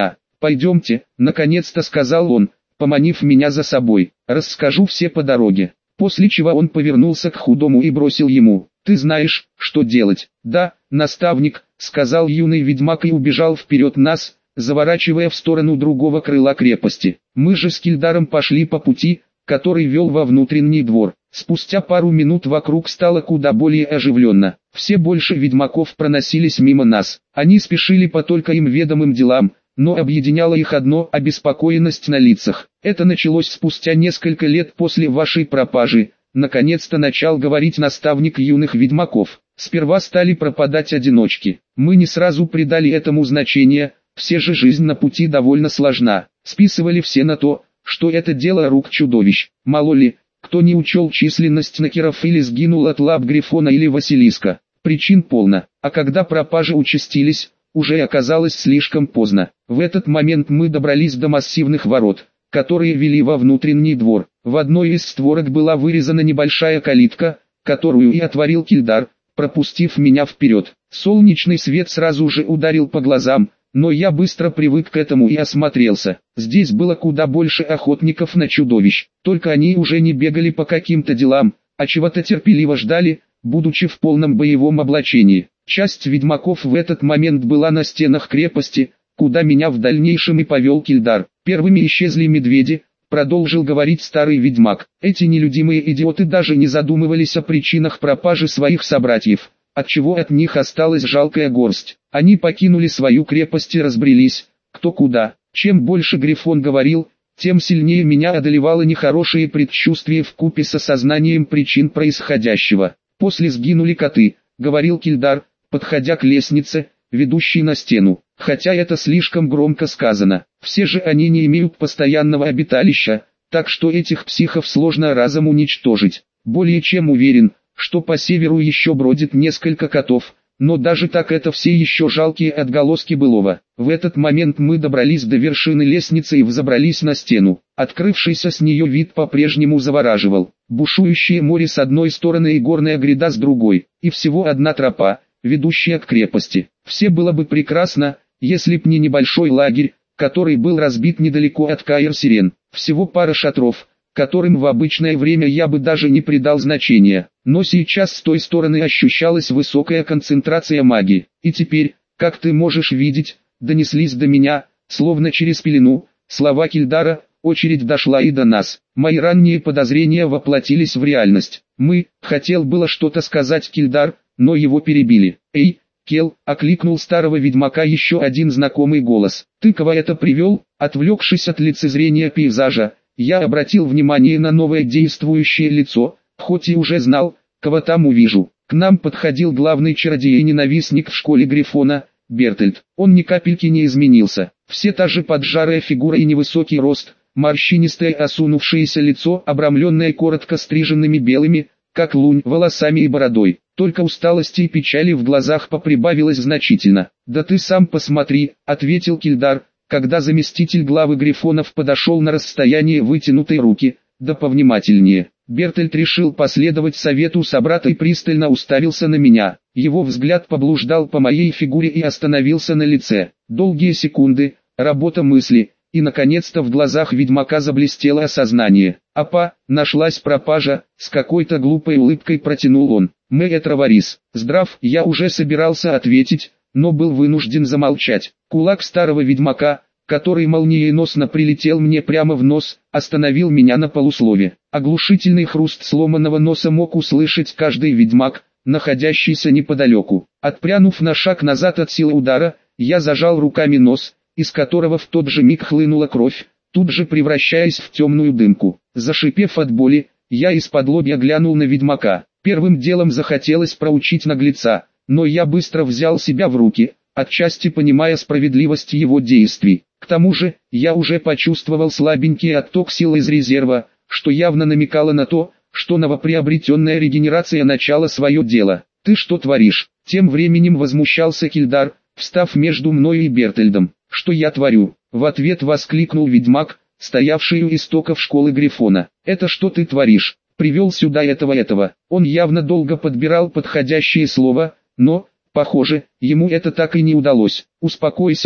«Пойдемте», — наконец-то сказал он, поманив меня за собой. «Расскажу все по дороге». После чего он повернулся к худому и бросил ему: «Ты знаешь, что делать?» «Да, наставник», — сказал юный ведьмак и убежал вперед нас, заворачивая в сторону другого крыла крепости. Мы же с Кильдаром пошли по пути, который вел во внутренний двор. Спустя пару минут вокруг стало куда более оживленно. Все больше ведьмаков проносились мимо нас. Они спешили по только им ведомым делам, но объединяло их одно — обеспокоенность на лицах. Это началось спустя несколько лет после вашей пропажи. Наконец-то начал говорить наставник юных ведьмаков. Сперва стали пропадать одиночки. Мы не сразу придали этому значение, все же жизнь на пути довольно сложна. Списывали все на то, что это дело рук чудовищ. Мало ли, кто не учел численность накеров или сгинул от лап Грифона или Василиска. Причин полно, а когда пропажи участились, уже оказалось слишком поздно. В этот момент мы добрались до массивных ворот, которые вели во внутренний двор. В одной из створок была вырезана небольшая калитка, которую и отворил Кильдар, пропустив меня вперед. Солнечный свет сразу же ударил по глазам, но я быстро привык к этому и осмотрелся. Здесь было куда больше охотников на чудовищ, только они уже не бегали по каким-то делам, а чего-то терпеливо ждали, будучи в полном боевом облачении. Часть ведьмаков в этот момент была на стенах крепости, куда меня в дальнейшем и повел Кильдар. Первыми исчезли медведи, продолжил говорить старый ведьмак. Эти нелюдимые идиоты даже не задумывались о причинах пропажи своих собратьев, отчего от них осталась жалкая горсть. Они покинули свою крепость и разбрелись, кто куда. Чем больше Грифон говорил, тем сильнее меня одолевало нехорошее предчувствие вкупе с осознанием причин происходящего. После сгинули коты, говорил Кильдар, подходя к лестнице, ведущей на стену. Хотя это слишком громко сказано, все же они не имеют постоянного обиталища, так что этих психов сложно разом уничтожить. Более чем уверен, что по северу еще бродит несколько котов, но даже так это все еще жалкие отголоски былого. В этот момент мы добрались до вершины лестницы и взобрались на стену. Открывшийся с нее вид по-прежнему завораживал. Бушующее море с одной стороны и горная гряда с другой, и всего одна тропа, ведущая к крепости. Все было бы прекрасно, если б не небольшой лагерь, который был разбит недалеко от Каэр-Сирен. Всего пара шатров, которым в обычное время я бы даже не придал значения. Но сейчас с той стороны ощущалась высокая концентрация магии. И теперь, как ты можешь видеть, донеслись до меня, словно через пелену, слова Кильдара. Очередь дошла и до нас. Мои ранние подозрения воплотились в реальность. Хотел было что-то сказать Кильдар, но его перебили. «Эй, Кел!» — окликнул старого ведьмака еще один знакомый голос. «Ты кого это привел?» Отвлекшись от лицезрения пейзажа, я обратил внимание на новое действующее лицо, хоть и уже знал, кого там увижу. К нам подходил главный чародей и ненавистник в школе Грифона, Бертольд. Он ни капельки не изменился. Все та же поджарая фигура и невысокий рост, морщинистое осунувшееся лицо, обрамленное коротко стриженными белыми, как лунь, волосами и бородой. Только усталости и печали в глазах поприбавилось значительно. «Да ты сам посмотри», — ответил Кильдар, когда заместитель главы Грифонов подошел на расстояние вытянутой руки. «Да повнимательнее». Бертольд решил последовать совету собрата и пристально уставился на меня. Его взгляд поблуждал по моей фигуре и остановился на лице. Долгие секунды, работа мысли, и наконец-то в глазах ведьмака заблестело осознание. «Апа, нашлась пропажа», — с какой-то глупой улыбкой протянул он. «Мээтр Варис, здрав», я уже собирался ответить, но был вынужден замолчать. Кулак старого ведьмака, который молниеносно прилетел мне прямо в нос, остановил меня на полуслове. Оглушительный хруст сломанного носа мог услышать каждый ведьмак, находящийся неподалеку. Отпрянув на шаг назад от силы удара, я зажал руками нос, из которого в тот же миг хлынула кровь, тут же превращаясь в темную дымку. Зашипев от боли, я из-подлобья глянул на ведьмака. Первым делом захотелось проучить наглеца, но я быстро взял себя в руки, отчасти понимая справедливость его действий. К тому же, я уже почувствовал слабенький отток сил из резерва, что явно намекало на то, что новоприобретенная регенерация начала свое дело. «Ты что творишь?» Тем временем возмущался Кильдар, встав между мною и Бертольдом. «Что я творю?» В ответ воскликнул ведьмак, стоявший у истоков школы Грифона. «Это что ты творишь? Привел сюда этого». Он явно долго подбирал подходящее слово, но, похоже, ему это так и не удалось. «Успокойся», —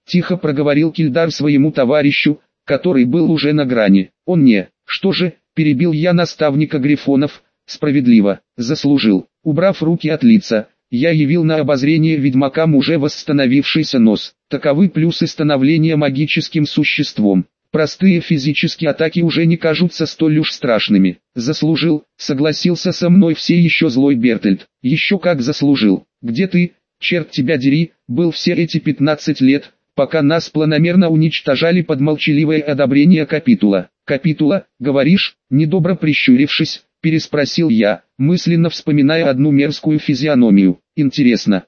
тихо проговорил Кильдар своему товарищу, который был уже на грани. Он не, что же, перебил я наставника Грифонов, справедливо, заслужил. Убрав руки от лица, я явил на обозрение ведьмакам уже восстановившийся нос. Таковы плюсы становления магическим существом. Простые физические атаки уже не кажутся столь уж страшными. Заслужил, согласился со мной все еще злой Бертольд. Еще как заслужил. Где ты, черт тебя дери, был все эти 15 лет, пока нас планомерно уничтожали под молчаливое одобрение капитула? Капитула, говоришь? Недобро прищурившись, переспросил я, мысленно вспоминая одну мерзкую физиономию. Интересно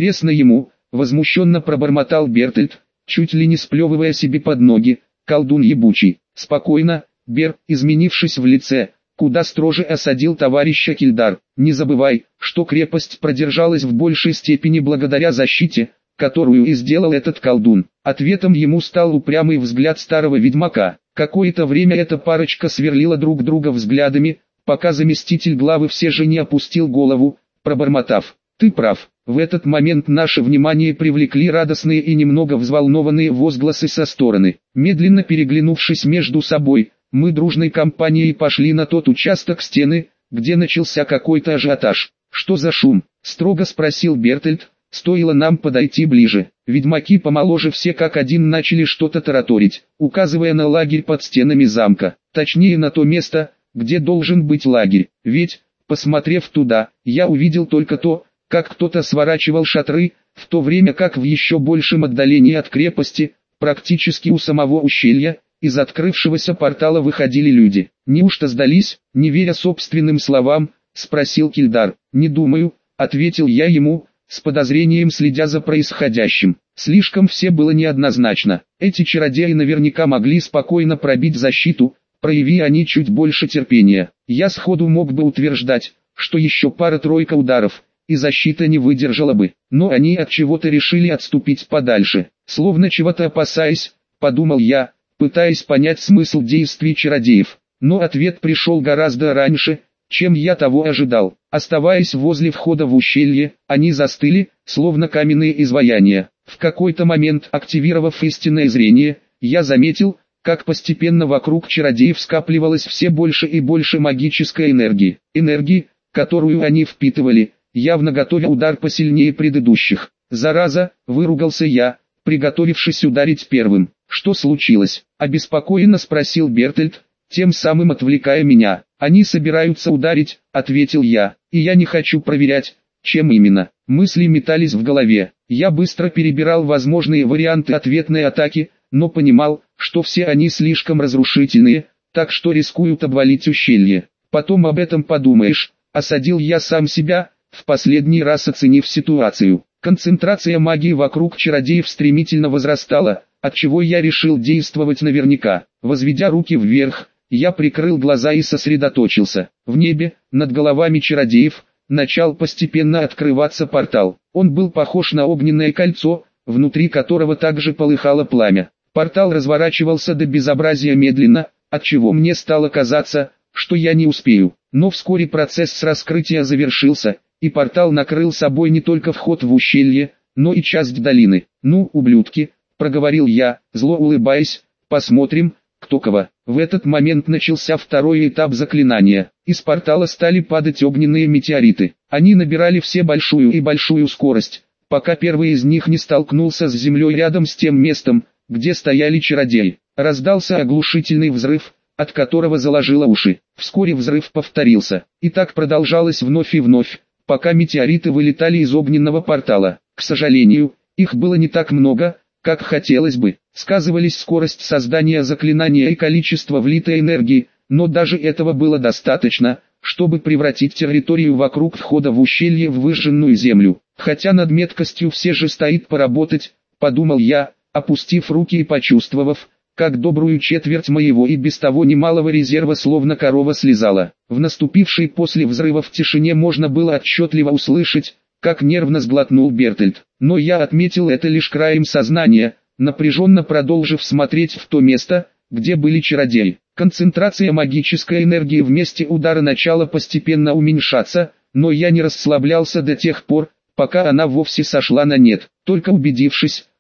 ему, возмущенно пробормотал Бертольд, чуть ли не сплевывая себе под ноги. Колдун ебучий. Спокойно, Бер, изменившись в лице, куда строже осадил товарища Кильдар. Не забывай, что крепость продержалась в большей степени благодаря защите, которую и сделал этот колдун. Ответом ему стал упрямый взгляд старого ведьмака. Какое-то время эта парочка сверлила друг друга взглядами, пока заместитель главы все же не опустил голову, пробормотав: «Ты прав». В этот момент наше внимание привлекли радостные и немного взволнованные возгласы со стороны. Медленно переглянувшись между собой, мы дружной компанией пошли на тот участок стены, где начался какой-то ажиотаж. «Что за шум?» — строго спросил Бертольд. Стоило нам подойти ближе. Ведьмаки помоложе все как один начали что-то тараторить, указывая на лагерь под стенами замка. Точнее на то место, где должен быть лагерь. Ведь, посмотрев туда, я увидел только то, как кто-то сворачивал шатры, в то время как в еще большем отдалении от крепости, практически у самого ущелья, из открывшегося портала выходили люди. «Неужто сдались?» — не веря собственным словам, спросил Кильдар. «Не думаю», — ответил я ему, с подозрением следя за происходящим. Слишком все было неоднозначно. Эти чародеи наверняка могли спокойно пробить защиту, прояви они чуть больше терпения. Я сходу мог бы утверждать, что еще пара-тройка ударов, и защита не выдержала бы. Но они от чего-то решили отступить подальше. Словно чего-то опасаясь, подумал я, пытаясь понять смысл действий чародеев. Но ответ пришел гораздо раньше, чем я того ожидал. Оставаясь возле входа в ущелье, они застыли, словно каменные изваяния. В какой-то момент, активировав истинное зрение, я заметил, как постепенно вокруг чародеев скапливалось все больше и больше магической энергии. Энергии, которую они впитывали, явно готовя удар посильнее предыдущих. «Зараза!» — выругался я, приготовившись ударить первым. «Что случилось?» — обеспокоенно спросил Бертольд, тем самым отвлекая меня. «Они собираются ударить», — ответил я, — «и я не хочу проверять, чем именно». Мысли метались в голове. Я быстро перебирал возможные варианты ответной атаки, но понимал, что все они слишком разрушительные, так что рискуют обвалить ущелье. «Потом об этом подумаешь», — осадил я сам себя, в последний раз оценив ситуацию. Концентрация магии вокруг чародеев стремительно возрастала, отчего я решил действовать наверняка. Возведя руки вверх, я прикрыл глаза и сосредоточился. В небе, над головами чародеев, начал постепенно открываться портал. Он был похож на огненное кольцо, внутри которого также полыхало пламя. Портал разворачивался до безобразия медленно, отчего мне стало казаться, что я не успею. Но вскоре процесс раскрытия завершился, и портал накрыл собой не только вход в ущелье, но и часть долины. «Ну, ублюдки», — проговорил я, зло улыбаясь, — «посмотрим, кто кого». В этот момент начался второй этап заклинания. Из портала стали падать огненные метеориты. Они набирали все большую и большую скорость, пока первый из них не столкнулся с землей рядом с тем местом, где стояли чародеи. Раздался оглушительный взрыв, от которого заложило уши. Вскоре взрыв повторился, и так продолжалось вновь и вновь, пока метеориты вылетали из огненного портала. К сожалению, их было не так много, как хотелось бы. Сказывались скорость создания заклинания и количество влитой энергии, но даже этого было достаточно, чтобы превратить территорию вокруг входа в ущелье в выжженную землю. Хотя над меткостью все же стоит поработать, подумал я, опустив руки и почувствовав, как добрую четверть моего и без того немалого резерва словно корова слезала. В наступившей после взрывов тишине можно было отчетливо услышать, как нервно сглотнул Бертольд. Но я отметил это лишь краем сознания, напряженно продолжив смотреть в то место, где были чародеи. Концентрация магической энергии в месте удара начала постепенно уменьшаться, но я не расслаблялся до тех пор, пока она вовсе сошла на нет. Только убедившись,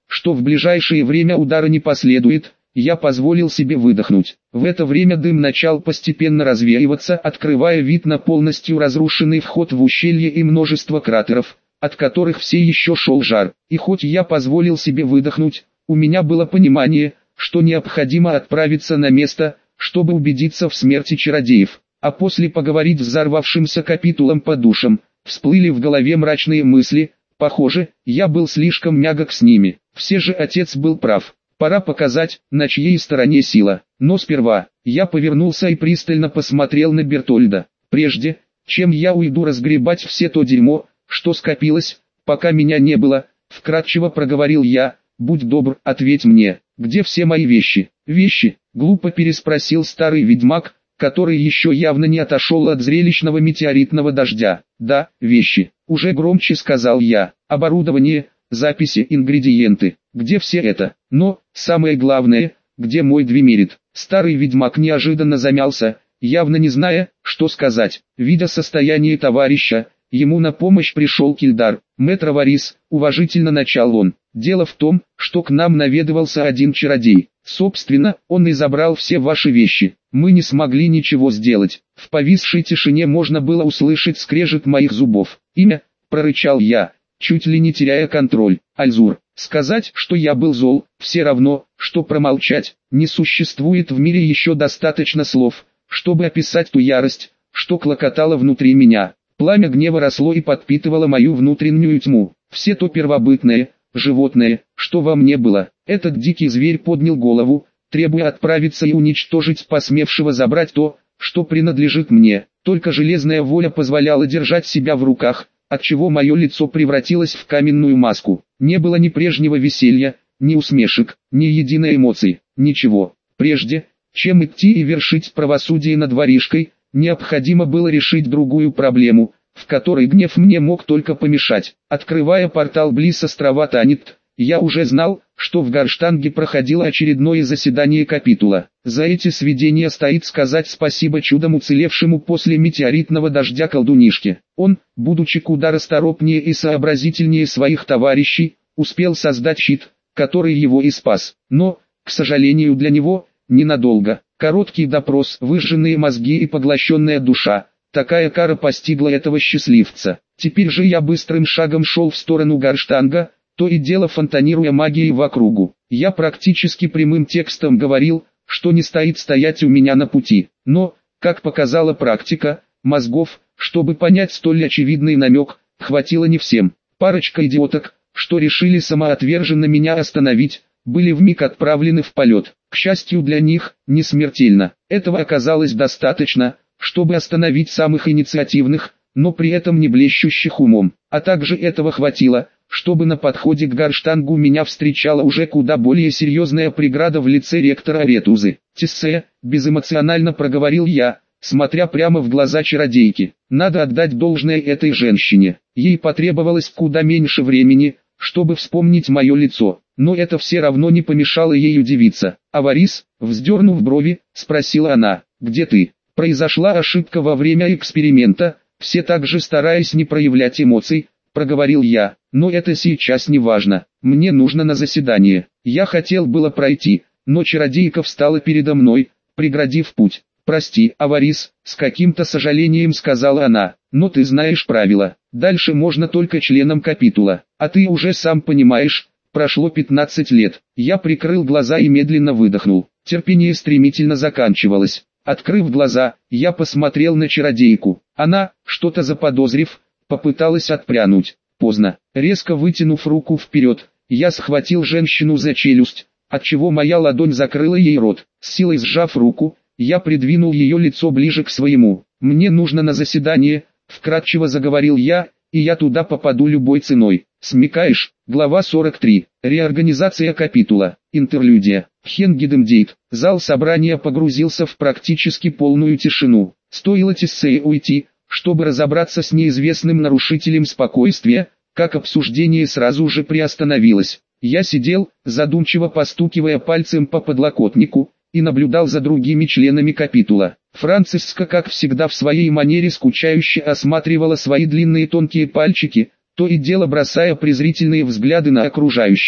что в ближайшее время удара не последует, я позволил себе выдохнуть. В это время дым начал постепенно развеиваться, открывая вид на полностью разрушенный вход в ущелье и множество кратеров, от которых все еще шел жар. И хоть я позволил себе выдохнуть, у меня было понимание, что необходимо отправиться на место, чтобы убедиться в смерти чародеев, а после поговорить с взорвавшимся капитулом по душам. Всплыли в голове мрачные мысли, похоже, я был слишком мягок с ними. Все же отец был прав. Пора показать, на чьей стороне сила. Но сперва, я повернулся и пристально посмотрел на Бертольда. Прежде, чем я уйду разгребать все то дерьмо, что скопилось, пока меня не было, вкратчиво проговорил я, будь добр, ответь мне, где все мои вещи? Вещи? Глупо переспросил старый ведьмак, который еще явно не отошел от зрелищного метеоритного дождя. Да, вещи, уже громче сказал я, оборудование, записи, ингредиенты, где все это? Но, самое главное, где мой Двемерит? Старый ведьмак неожиданно замялся, явно не зная, что сказать. Видя состояние товарища, ему на помощь пришел Кильдар. «Мэтр Аварис», уважительно начал он, «дело в том, что к нам наведывался один чародей. Собственно, он и забрал все ваши вещи. Мы не смогли ничего сделать». В повисшей тишине можно было услышать скрежет моих зубов. «Имя?» – прорычал я, чуть ли не теряя контроль. «Альзур». Сказать, что я был зол, все равно, что промолчать. Не существует в мире еще достаточно слов, чтобы описать ту ярость, что клокотала внутри меня. Пламя гнева росло и подпитывало мою внутреннюю тьму. Все то первобытное, животное, что во мне было. Этот дикий зверь поднял голову, требуя отправиться и уничтожить посмевшего забрать то, что принадлежит мне. Только железная воля позволяла держать себя в руках, отчего мое лицо превратилось в каменную маску. Не было ни прежнего веселья, ни усмешек, ни единой эмоции, ничего. Прежде, чем идти и вершить правосудие над воришкой, необходимо было решить другую проблему, в которой гнев мне мог только помешать. Открывая портал близ острова Танит, я уже знал, что в Гарштанге проходило очередное заседание капитула. За эти сведения стоит сказать спасибо чудом уцелевшему после метеоритного дождя колдунишке. Он, будучи куда расторопнее и сообразительнее своих товарищей, успел создать щит, который его и спас. Но, к сожалению для него, ненадолго. Короткий допрос, выжженные мозги и поглощенная душа. Такая кара постигла этого счастливца. Теперь же я быстрым шагом шел в сторону Гарштанга, то и дело фонтанируя магией вокругу. Я практически прямым текстом говорил, что не стоит стоять у меня на пути. Но, как показала практика, мозгов, чтобы понять столь очевидный намек, хватило не всем. Парочка идиоток, что решили самоотверженно меня остановить, были вмиг отправлены в полет. К счастью для них, не смертельно. Этого оказалось достаточно, чтобы остановить самых инициативных, но при этом не блещущих умом. А также этого хватило, чтобы на подходе к Гарштангу меня встречала уже куда более серьезная преграда в лице ректора Аретузы. «Тессе», безэмоционально проговорил я, смотря прямо в глаза чародейки. Надо отдать должное этой женщине. Ей потребовалось куда меньше времени, чтобы вспомнить мое лицо, но это все равно не помешало ей удивиться. «Аварис», вздернув брови, спросила она, «где ты?» Произошла ошибка во время эксперимента, все так же стараясь не проявлять эмоций, проговорил я, но это сейчас не важно, мне нужно на заседание. Я хотел было пройти, но чародейка встала передо мной, преградив путь. «Прости, Аварис», с каким-то сожалением сказала она, «но ты знаешь правила, дальше можно только членам капитула, а ты уже сам понимаешь, прошло 15 лет». Я прикрыл глаза и медленно выдохнул, терпение стремительно заканчивалось. Открыв глаза, я посмотрел на чародейку, она, что-то заподозрив, попыталась отпрянуть. Поздно. Резко вытянув руку вперед, я схватил женщину за челюсть, отчего моя ладонь закрыла ей рот. С силой сжав руку, я придвинул ее лицо ближе к своему. «Мне нужно на заседание», — вкратчиво заговорил я, «и я туда попаду любой ценой. Смекаешь?» Глава 43. Реорганизация капитула. Интерлюдия. Хенгидемдейт. Зал собрания погрузился в практически полную тишину. Стоило Тиссее уйти, чтобы разобраться с неизвестным нарушителем спокойствия, как обсуждение сразу же приостановилось. Я сидел, задумчиво постукивая пальцем по подлокотнику, и наблюдал за другими членами капитула. Франциска, как всегда в своей манере скучающе осматривала свои длинные тонкие пальчики, то и дело бросая презрительные взгляды на окружающих.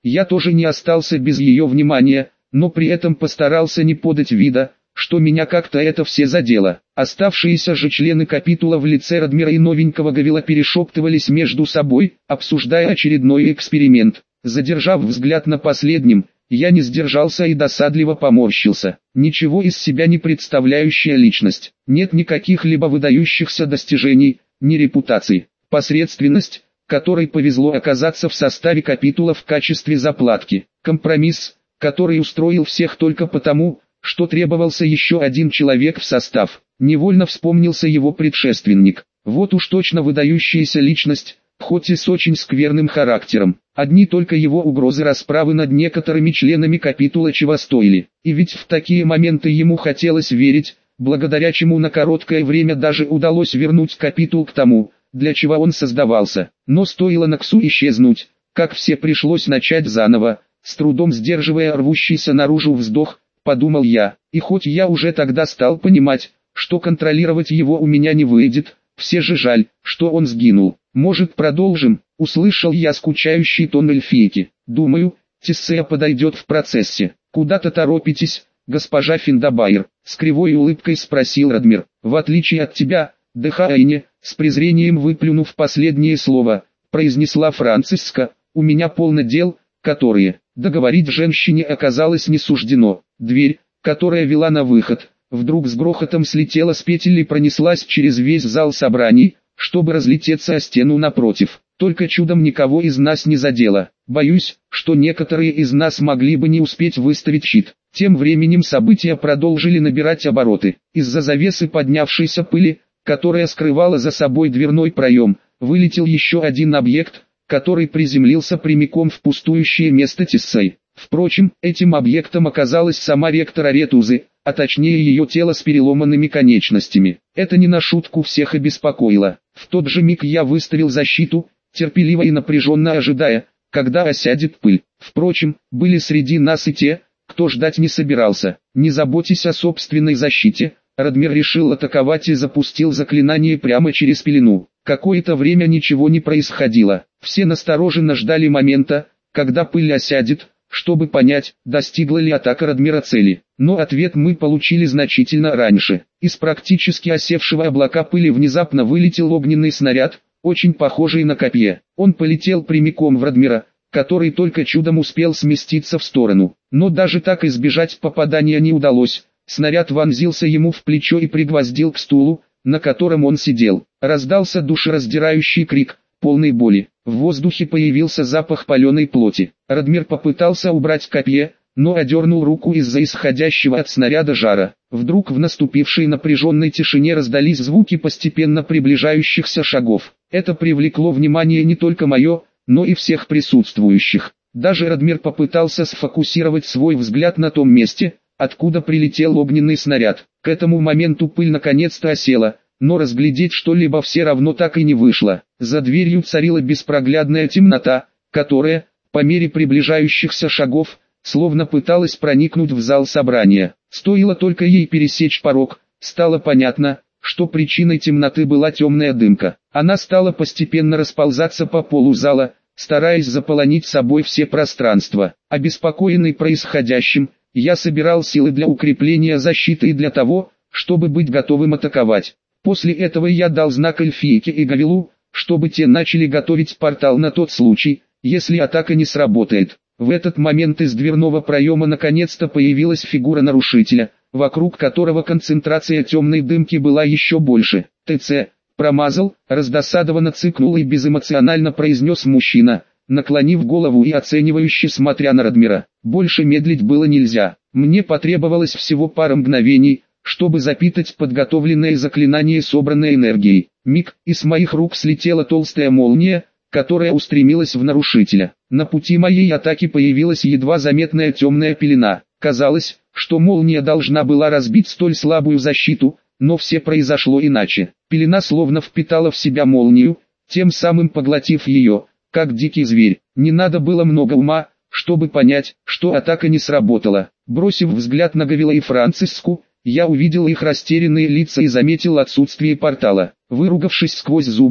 Я тоже не остался без ее внимания, но при этом постарался не подать вида, что меня как-то это все задело. Оставшиеся же члены капитула в лице Радмира и новенького Гавила перешептывались между собой, обсуждая очередной эксперимент. Задержав взгляд на последнем, я не сдержался и досадливо поморщился. Ничего из себя не представляющая личность. Нет никаких либо выдающихся достижений, ни репутации. Посредственность, которой повезло оказаться в составе капитула в качестве заплатки. Компромисс, который устроил всех только потому, что требовался еще один человек в состав. Невольно вспомнился его предшественник. Вот уж точно выдающаяся личность, хоть и с очень скверным характером. Одни только его угрозы расправы над некоторыми членами капитула чего стоили. И ведь в такие моменты ему хотелось верить, благодаря чему на короткое время даже удалось вернуть капитул к тому, для чего он создавался. Но стоило Наксу исчезнуть, как все пришлось начать заново, с трудом сдерживая рвущийся наружу вздох, подумал я. И хоть я уже тогда стал понимать, что контролировать его у меня не выйдет, все же жаль, что он сгинул. «Может, продолжим?» — услышал я скучающий тон эльфийки. «Думаю, Тессея подойдет в процессе. Куда-то торопитесь, госпожа Финдабайр?» — с кривой улыбкой спросил Радмир. «В отличие от тебя, Дехаэйне», с презрением выплюнув последнее слово, произнесла Франциска, «у меня полно дел, которые...» Договорить женщине оказалось не суждено. Дверь, которая вела на выход, вдруг с грохотом слетела с петель и пронеслась через весь зал собраний, чтобы разлететься о стену напротив. Только чудом никого из нас не задело. Боюсь, что некоторые из нас могли бы не успеть выставить щит. Тем временем события продолжили набирать обороты. Из-за завесы поднявшейся пыли, которая скрывала за собой дверной проем, вылетел еще один объект, который приземлился прямиком в пустующее место Тессей. Впрочем, этим объектом оказалась сама ректор Аретузы, а точнее ее тело с переломанными конечностями. Это не на шутку всех обеспокоило. В тот же миг я выставил защиту, терпеливо и напряженно ожидая, когда осядет пыль. Впрочем, были среди нас и те, кто ждать не собирался. Не заботясь о собственной защите, Радмир решил атаковать и запустил заклинание прямо через пелену. Какое-то время ничего не происходило. Все настороженно ждали момента, когда пыль осядет, чтобы понять, достигла ли атака Радмира цели. Но ответ мы получили значительно раньше. Из практически осевшего облака пыли внезапно вылетел огненный снаряд, очень похожий на копье. Он полетел прямиком в Радмира, который только чудом успел сместиться в сторону. Но даже так избежать попадания не удалось. Снаряд вонзился ему в плечо и пригвоздил к стулу, на котором он сидел. Раздался душераздирающий крик, полный боли. В воздухе появился запах паленой плоти. Радмир попытался убрать копье, но одернул руку из-за исходящего от снаряда жара. Вдруг в наступившей напряженной тишине раздались звуки постепенно приближающихся шагов. Это привлекло внимание не только мое, но и всех присутствующих. Даже Радмир попытался сфокусировать свой взгляд на том месте, откуда прилетел огненный снаряд. К этому моменту пыль наконец-то осела, но разглядеть что-либо все равно так и не вышло. За дверью царила беспроглядная темнота, которая, по мере приближающихся шагов, словно пыталась проникнуть в зал собрания. Стоило только ей пересечь порог, стало понятно, что причиной темноты была темная дымка. Она стала постепенно расползаться по полу зала, стараясь заполонить собой все пространства. Обеспокоенный происходящим, я собирал силы для укрепления защиты и для того, чтобы быть готовым атаковать. После этого я дал знак эльфийке и Гавилу, чтобы те начали готовить портал на тот случай, если атака не сработает. В этот момент из дверного проема наконец-то появилась фигура нарушителя, вокруг которого концентрация темной дымки была еще больше. «ТЦ, промазал», раздосадованно цыкнул и безэмоционально произнес мужчина, наклонив голову и оценивающе смотря на Радмира. Больше медлить было нельзя. Мне потребовалось всего пара мгновений, чтобы запитать подготовленное заклинание собранной энергией. Миг, и с моих рук слетела толстая молния, которая устремилась в нарушителя. На пути моей атаки появилась едва заметная темная пелена. Казалось, что молния должна была разбить столь слабую защиту, но все произошло иначе. Пелена словно впитала в себя молнию, тем самым поглотив ее, как дикий зверь. Не надо было много ума, чтобы понять, что атака не сработала. Бросив взгляд на Гавила и Франциску, я увидел их растерянные лица и заметил отсутствие портала. Выругавшись сквозь зубы,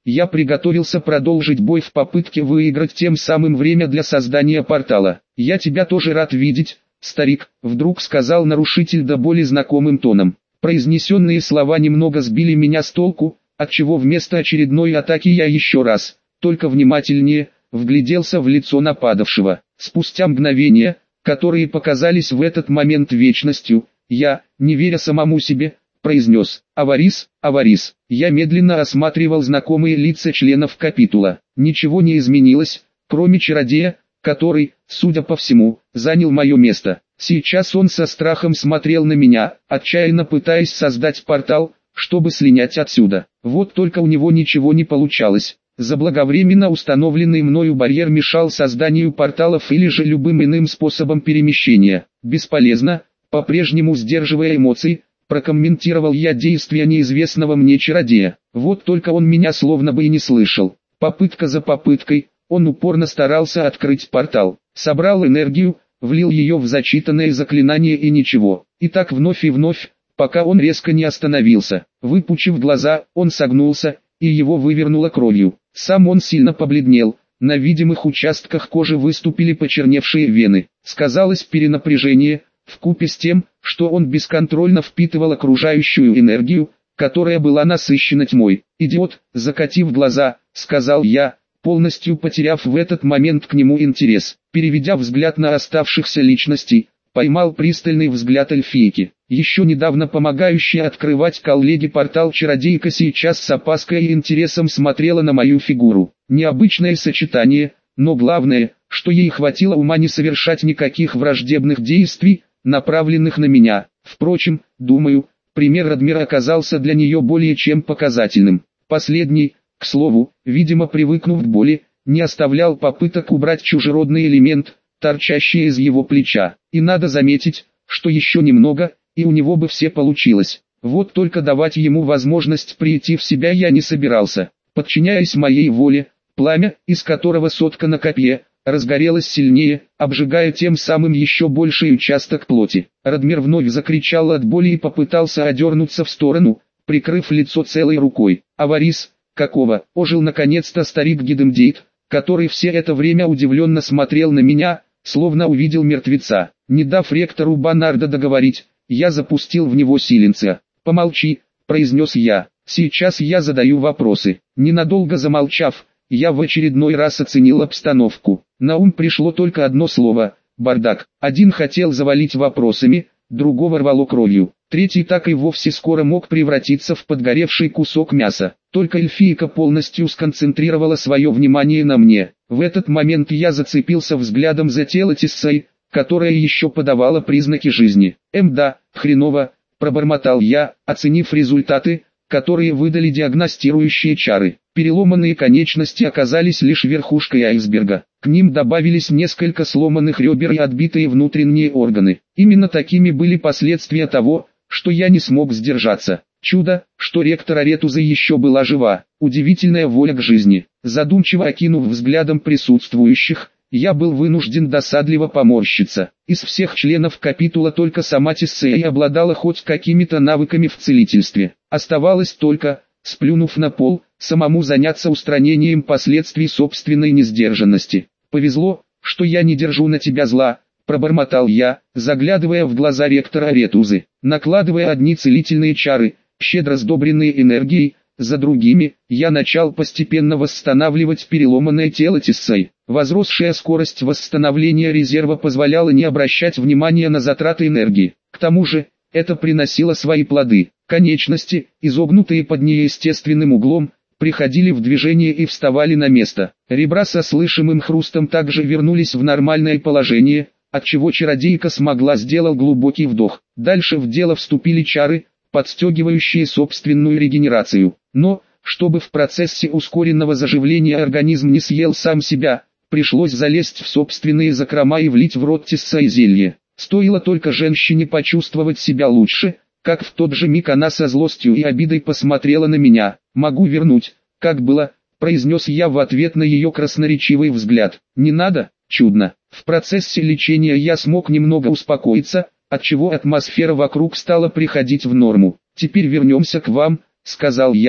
я приготовился продолжить бой в попытке выиграть тем самым время для создания портала. «Я тебя тоже рад видеть, старик», — вдруг сказал нарушитель до боли знакомым тоном. Произнесенные слова немного сбили меня с толку, отчего вместо очередной атаки я еще раз, только внимательнее, вгляделся в лицо нападавшего. Спустя мгновения, которые показались в этот момент вечностью, я, не веря самому себе, произнес: «Аварис, Аварис». Я медленно осматривал знакомые лица членов капитула. Ничего не изменилось, кроме чародея, который, судя по всему, занял мое место. Сейчас он со страхом смотрел на меня, отчаянно пытаясь создать портал, чтобы слинять отсюда. Вот только у него ничего не получалось. Заблаговременно установленный мною барьер мешал созданию порталов или же любым иным способом перемещения. «Бесполезно», по-прежнему сдерживая эмоции, прокомментировал я действия неизвестного мне чародея. Вот только он меня словно бы и не слышал. Попытка за попыткой, он упорно старался открыть портал. Собрал энергию, влил ее в зачитанное заклинание и ничего. И так вновь и вновь, пока он резко не остановился. Выпучив глаза, он согнулся, и его вывернуло кровью. Сам он сильно побледнел, на видимых участках кожи выступили почерневшие вены. Сказалось перенапряжение, вкупе с тем, что он бесконтрольно впитывал окружающую энергию, которая была насыщена тьмой. «Идиот», закатив глаза, сказал я, полностью потеряв в этот момент к нему интерес. Переведя взгляд на оставшихся личностей, поймал пристальный взгляд эльфийки. Еще недавно помогающая открывать коллеге портал чародейка сейчас с опаской и интересом смотрела на мою фигуру. Необычное сочетание, но главное, что ей хватило ума не совершать никаких враждебных действий, направленных на меня. Впрочем, думаю, пример Радмира оказался для нее более чем показательным. Последний, к слову, видимо привыкнув к боли, не оставлял попыток убрать чужеродный элемент, торчащий из его плеча. И надо заметить, что еще немного, и у него бы все получилось. Вот только давать ему возможность прийти в себя я не собирался. Подчиняясь моей воле, пламя, из которого соткано копье, разгорелось сильнее, обжигая тем самым еще больший участок плоти. Радмир вновь закричал от боли и попытался одернуться в сторону, прикрыв лицо целой рукой. «Аварис, какого?» — ожил наконец-то старик Гидемдейт, который все это время удивленно смотрел на меня, словно увидел мертвеца. Не дав ректору Банарда договорить, я запустил в него силенция. «Помолчи», — произнес я, — «сейчас я задаю вопросы». Ненадолго замолчав, я в очередной раз оценил обстановку. На ум пришло только одно слово — бардак. Один хотел завалить вопросами, другого рвало кровью. Третий так и вовсе скоро мог превратиться в подгоревший кусок мяса. Только эльфийка полностью сконцентрировала свое внимание на мне. В этот момент я зацепился взглядом за тело Тиссай, которое еще подавало признаки жизни. Да, хреново», — пробормотал я, оценив результаты, которые выдали диагностирующие чары. Переломанные конечности оказались лишь верхушкой айсберга. К ним добавились несколько сломанных ребер и отбитые внутренние органы. Именно такими были последствия того, что я не смог сдержаться. Чудо, что ректор Аретуза еще была жива. Удивительная воля к жизни. Задумчиво окинув взглядом присутствующих, я был вынужден досадливо поморщиться. Из всех членов капитула только сама Тиссей обладала хоть какими-то навыками в целительстве. Оставалось только, сплюнув на пол, самому заняться устранением последствий собственной несдержанности. «Повезло, что я не держу на тебя зла», — пробормотал я, заглядывая в глаза ректора Аретузы. Накладывая одни целительные чары, щедро сдобренные энергией, за другими, я начал постепенно восстанавливать переломанное тело Тиссей. Возросшая скорость восстановления резерва позволяла не обращать внимания на затраты энергии. К тому же, это приносило свои плоды. Конечности, изогнутые под неестественным углом, приходили в движение и вставали на место. Ребра со слышимым хрустом также вернулись в нормальное положение, отчего чародейка смогла сделать глубокий вдох. Дальше в дело вступили чары, подстегивающие собственную регенерацию. Но, чтобы в процессе ускоренного заживления организм не съел сам себя, пришлось залезть в собственные закрома и влить в рот Тиссай зелье. Стоило только женщине почувствовать себя лучше, как в тот же миг она со злостью и обидой посмотрела на меня. «Могу вернуть, как было», — произнес я в ответ на ее красноречивый взгляд. «Не надо», чудно. В процессе лечения я смог немного успокоиться, отчего атмосфера вокруг стала приходить в норму. «Теперь вернемся к вам», — сказал я,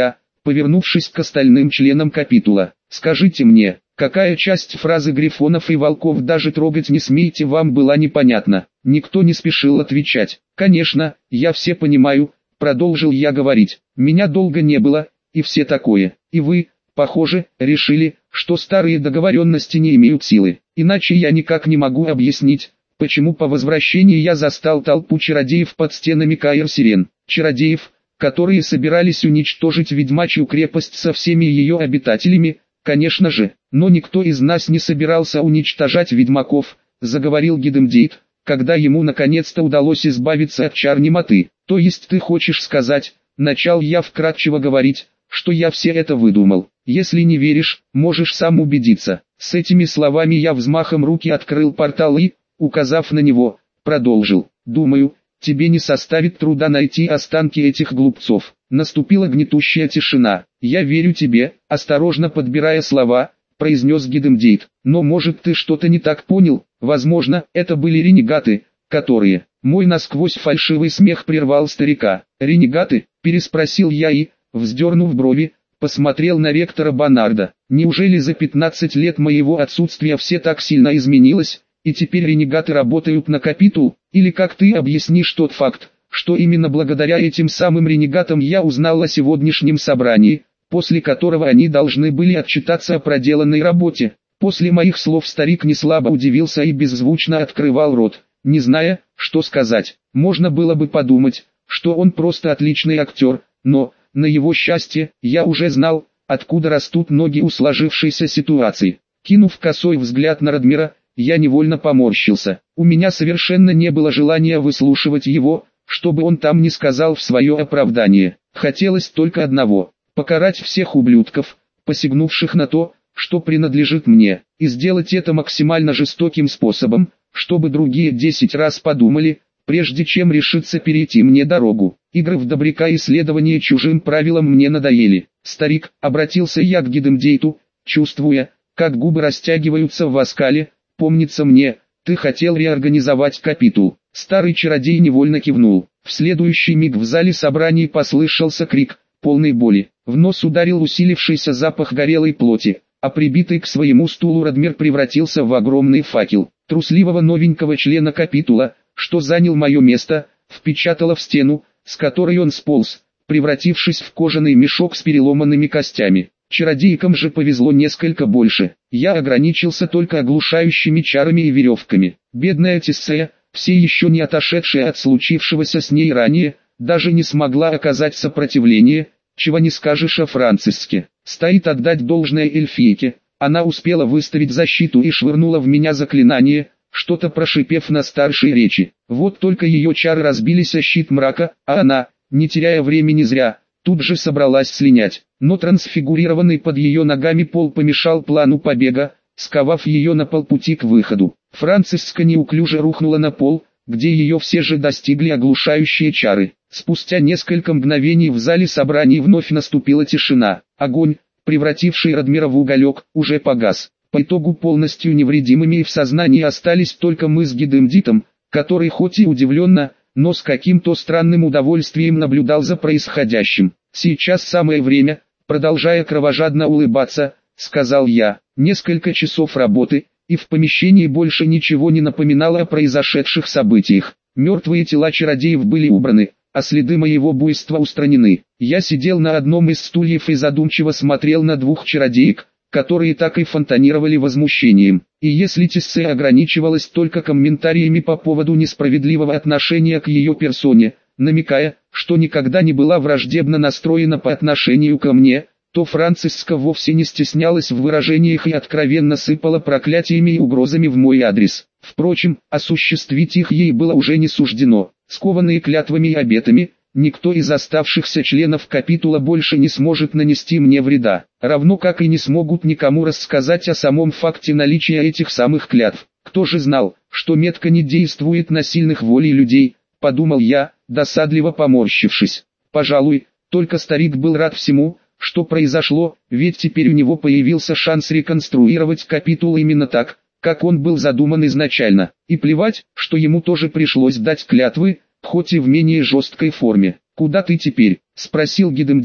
повернувшись к остальным членам капитула. «Скажите мне, какая часть фразы грифонов и волков даже трогать не смейте вам была непонятна?» Никто не спешил отвечать. «Конечно, я все понимаю», — продолжил я говорить. «Меня долго не было, и все такое. И вы, похоже, решили, что старые договоренности не имеют силы. Иначе я никак не могу объяснить, почему по возвращении я застал толпу чародеев под стенами Каэр-Сирен. Чародеев, которые собирались уничтожить ведьмачью крепость со всеми ее обитателями, конечно же. Но никто из нас не собирался уничтожать ведьмаков», — заговорил Гидемдейт, когда ему наконец-то удалось избавиться от чар немоты. «То есть ты хочешь сказать», — начал я вкратчиво говорить, «что я все это выдумал. Если не веришь, можешь сам убедиться». С этими словами я взмахом руки открыл портал и, указав на него, продолжил. «Думаю, тебе не составит труда найти останки этих глупцов». Наступила гнетущая тишина. «Я верю тебе», — осторожно подбирая слова, произнес Гидемдейт. «Но может ты что-то не так понял? Возможно, это были ренегаты, которые...» Мой насквозь фальшивый смех прервал старика. «Ренегаты?» — переспросил я и, вздернув брови, посмотрел на ректора Бонарда. «Неужели за 15 лет моего отсутствия все так сильно изменилось, и теперь ренегаты работают на капитул? Или как ты объяснишь тот факт, что именно благодаря этим самым ренегатам я узнал о сегодняшнем собрании, после которого они должны были отчитаться о проделанной работе?» После моих слов старик неслабо удивился и беззвучно открывал рот, не зная, что сказать. Можно было бы подумать, что он просто отличный актер, но, на его счастье, я уже знал, откуда растут ноги у сложившейся ситуации. Кинув косой взгляд на Радмира, я невольно поморщился. У меня совершенно не было желания выслушивать его, чтобы он там не сказал в свое оправдание. Хотелось только одного — покарать всех ублюдков, посягнувших на то, что принадлежит мне, и сделать это максимально жестоким способом, чтобы другие 10 раз подумали, прежде чем решиться перейти мне дорогу. Игры в добряка и следование чужим правилам мне надоели. «Старик», — обратился я к Гидемдейту, чувствуя, как губы растягиваются в оскале, «помнится мне, ты хотел реорганизовать капитул». Старый чародей невольно кивнул. В следующий миг в зале собраний послышался крик, полный боли. В нос ударил усилившийся запах горелой плоти, а прибитый к своему стулу Радмир превратился в огромный факел. Трусливого новенького члена капитула, что занял мое место, впечатало в стену, с которой он сполз, превратившись в кожаный мешок с переломанными костями. Чародейкам же повезло несколько больше. Я ограничился только оглушающими чарами и веревками. Бедная Тиссея, все еще не отошедшая от случившегося с ней ранее, даже не смогла оказать сопротивление, чего не скажешь о Франциске. Стоит отдать должное эльфийке, она успела выставить защиту и швырнула в меня заклинание, что-то прошипев на старшей речи. Вот только ее чары разбились о щит мрака, а она, не теряя времени зря, тут же собралась слинять. Но трансфигурированный под ее ногами пол помешал плану побега, сковав ее на полпути к выходу. Франциска неуклюже рухнула на пол, где ее все же достигли оглушающие чары. Спустя несколько мгновений в зале собраний вновь наступила тишина. Огонь, превративший Радмира в уголек, уже погас. По итогу полностью невредимыми и в сознании остались только мы с Гидемдитом, который хоть и удивленно, но с каким-то странным удовольствием наблюдал за происходящим. «Сейчас самое время», продолжая кровожадно улыбаться, сказал я. Несколько часов работы, и в помещении больше ничего не напоминало о произошедших событиях. Мертвые тела чародеев были убраны, а следы моего буйства устранены. Я сидел на одном из стульев и задумчиво смотрел на двух чародеек, которые так и фонтанировали возмущением. И если Тиссе ограничивалась только комментариями по поводу несправедливого отношения к ее персоне, намекая, что никогда не была враждебно настроена по отношению ко мне, то Франциска вовсе не стеснялась в выражениях и откровенно сыпала проклятиями и угрозами в мой адрес. Впрочем, осуществить их ей было уже не суждено. Скованные клятвами и обетами, никто из оставшихся членов капитула больше не сможет нанести мне вреда, равно как и не смогут никому рассказать о самом факте наличия этих самых клятв. Кто же знал, что метка не действует на сильных волей людей, подумал я, досадливо поморщившись. Пожалуй, только старик был рад всему, что произошло, ведь теперь у него появился шанс реконструировать капитул именно так, как он был задуман изначально, и плевать, что ему тоже пришлось дать клятвы, хоть и в менее жесткой форме. «Куда ты теперь?» — спросил Гидемдейт,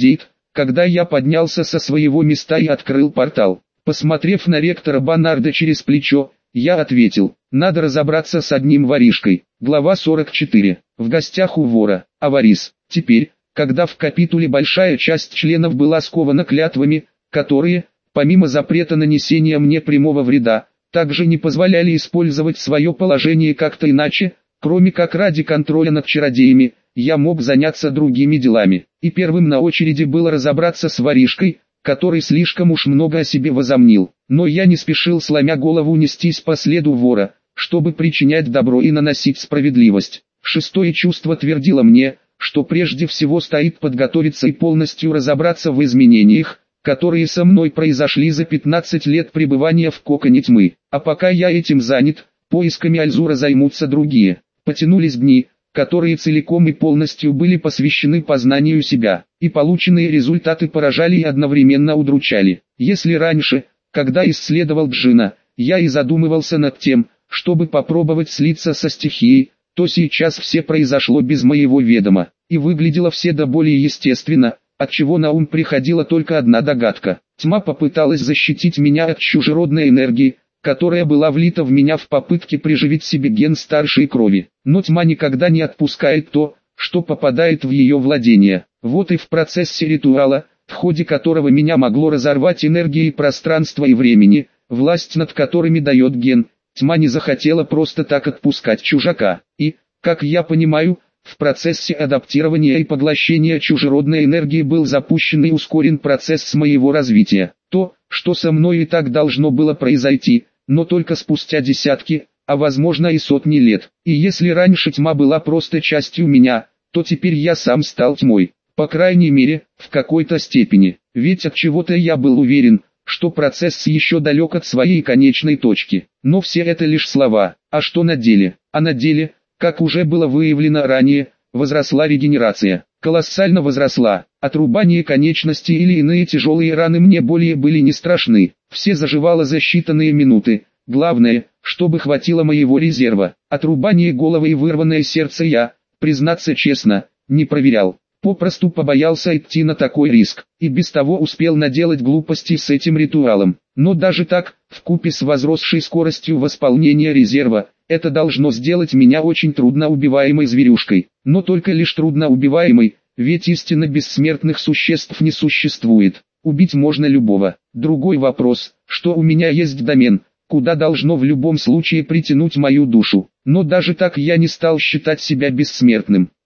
когда я поднялся со своего места и открыл портал. Посмотрев на ректора Банарда через плечо, я ответил: надо разобраться с одним воришкой. Глава 44. В гостях у вора. Аварис. Теперь, когда в капитуле большая часть членов была скована клятвами, которые, помимо запрета нанесения мне прямого вреда, также не позволяли использовать свое положение как-то иначе, кроме как ради контроля над чародеями, я мог заняться другими делами. И первым на очереди было разобраться с воришкой, который слишком уж много о себе возомнил. Но я не спешил, сломя голову, нестись по следу вора, чтобы причинять добро и наносить справедливость. Шестое чувство твердило мне, что прежде всего стоит подготовиться и полностью разобраться в изменениях, которые со мной произошли за 15 лет пребывания в коконе тьмы. А пока я этим занят, поисками Альзура займутся другие. Потянулись дни, которые целиком и полностью были посвящены познанию себя, и полученные результаты поражали и одновременно удручали. Если раньше, когда исследовал Джина, я и задумывался над тем, чтобы попробовать слиться со стихией, то сейчас все произошло без моего ведома, и выглядело все до боли естественно, отчего на ум приходила только одна догадка. Тьма попыталась защитить меня от чужеродной энергии, которая была влита в меня в попытке приживить себе ген старшей крови. Но тьма никогда не отпускает то, что попадает в ее владение. Вот и в процессе ритуала, в ходе которого меня могло разорвать энергией пространства и времени, власть над которыми дает ген, тьма не захотела просто так отпускать чужака. И, как я понимаю, в процессе адаптирования и поглощения чужеродной энергии был запущен и ускорен процесс моего развития. То, что со мной и так должно было произойти, но только спустя десятки, а возможно и сотни лет. И если раньше тьма была просто частью меня, то теперь я сам стал тьмой. По крайней мере, в какой-то степени. Ведь от чего-то я был уверен, что процесс еще далек от своей конечной точки. Но все это лишь слова. А что на деле? А на деле, как уже было выявлено ранее, возросла регенерация. Колоссально возросла. Отрубание конечности или иные тяжелые раны мне более были не страшны. Все заживало за считанные минуты. Главное, чтобы хватило моего резерва. Отрубание головы и вырванное сердце я, признаться честно, не проверял. Попросту побоялся идти на такой риск, и без того успел наделать глупостей с этим ритуалом. Но даже так, вкупе с возросшей скоростью восполнения резерва, это должно сделать меня очень трудноубиваемой зверюшкой. Но только лишь трудноубиваемой, ведь истинно бессмертных существ не существует. Убить можно любого. Другой вопрос, что у меня есть домен, куда должно в любом случае притянуть мою душу. Но даже так я не стал считать себя бессмертным.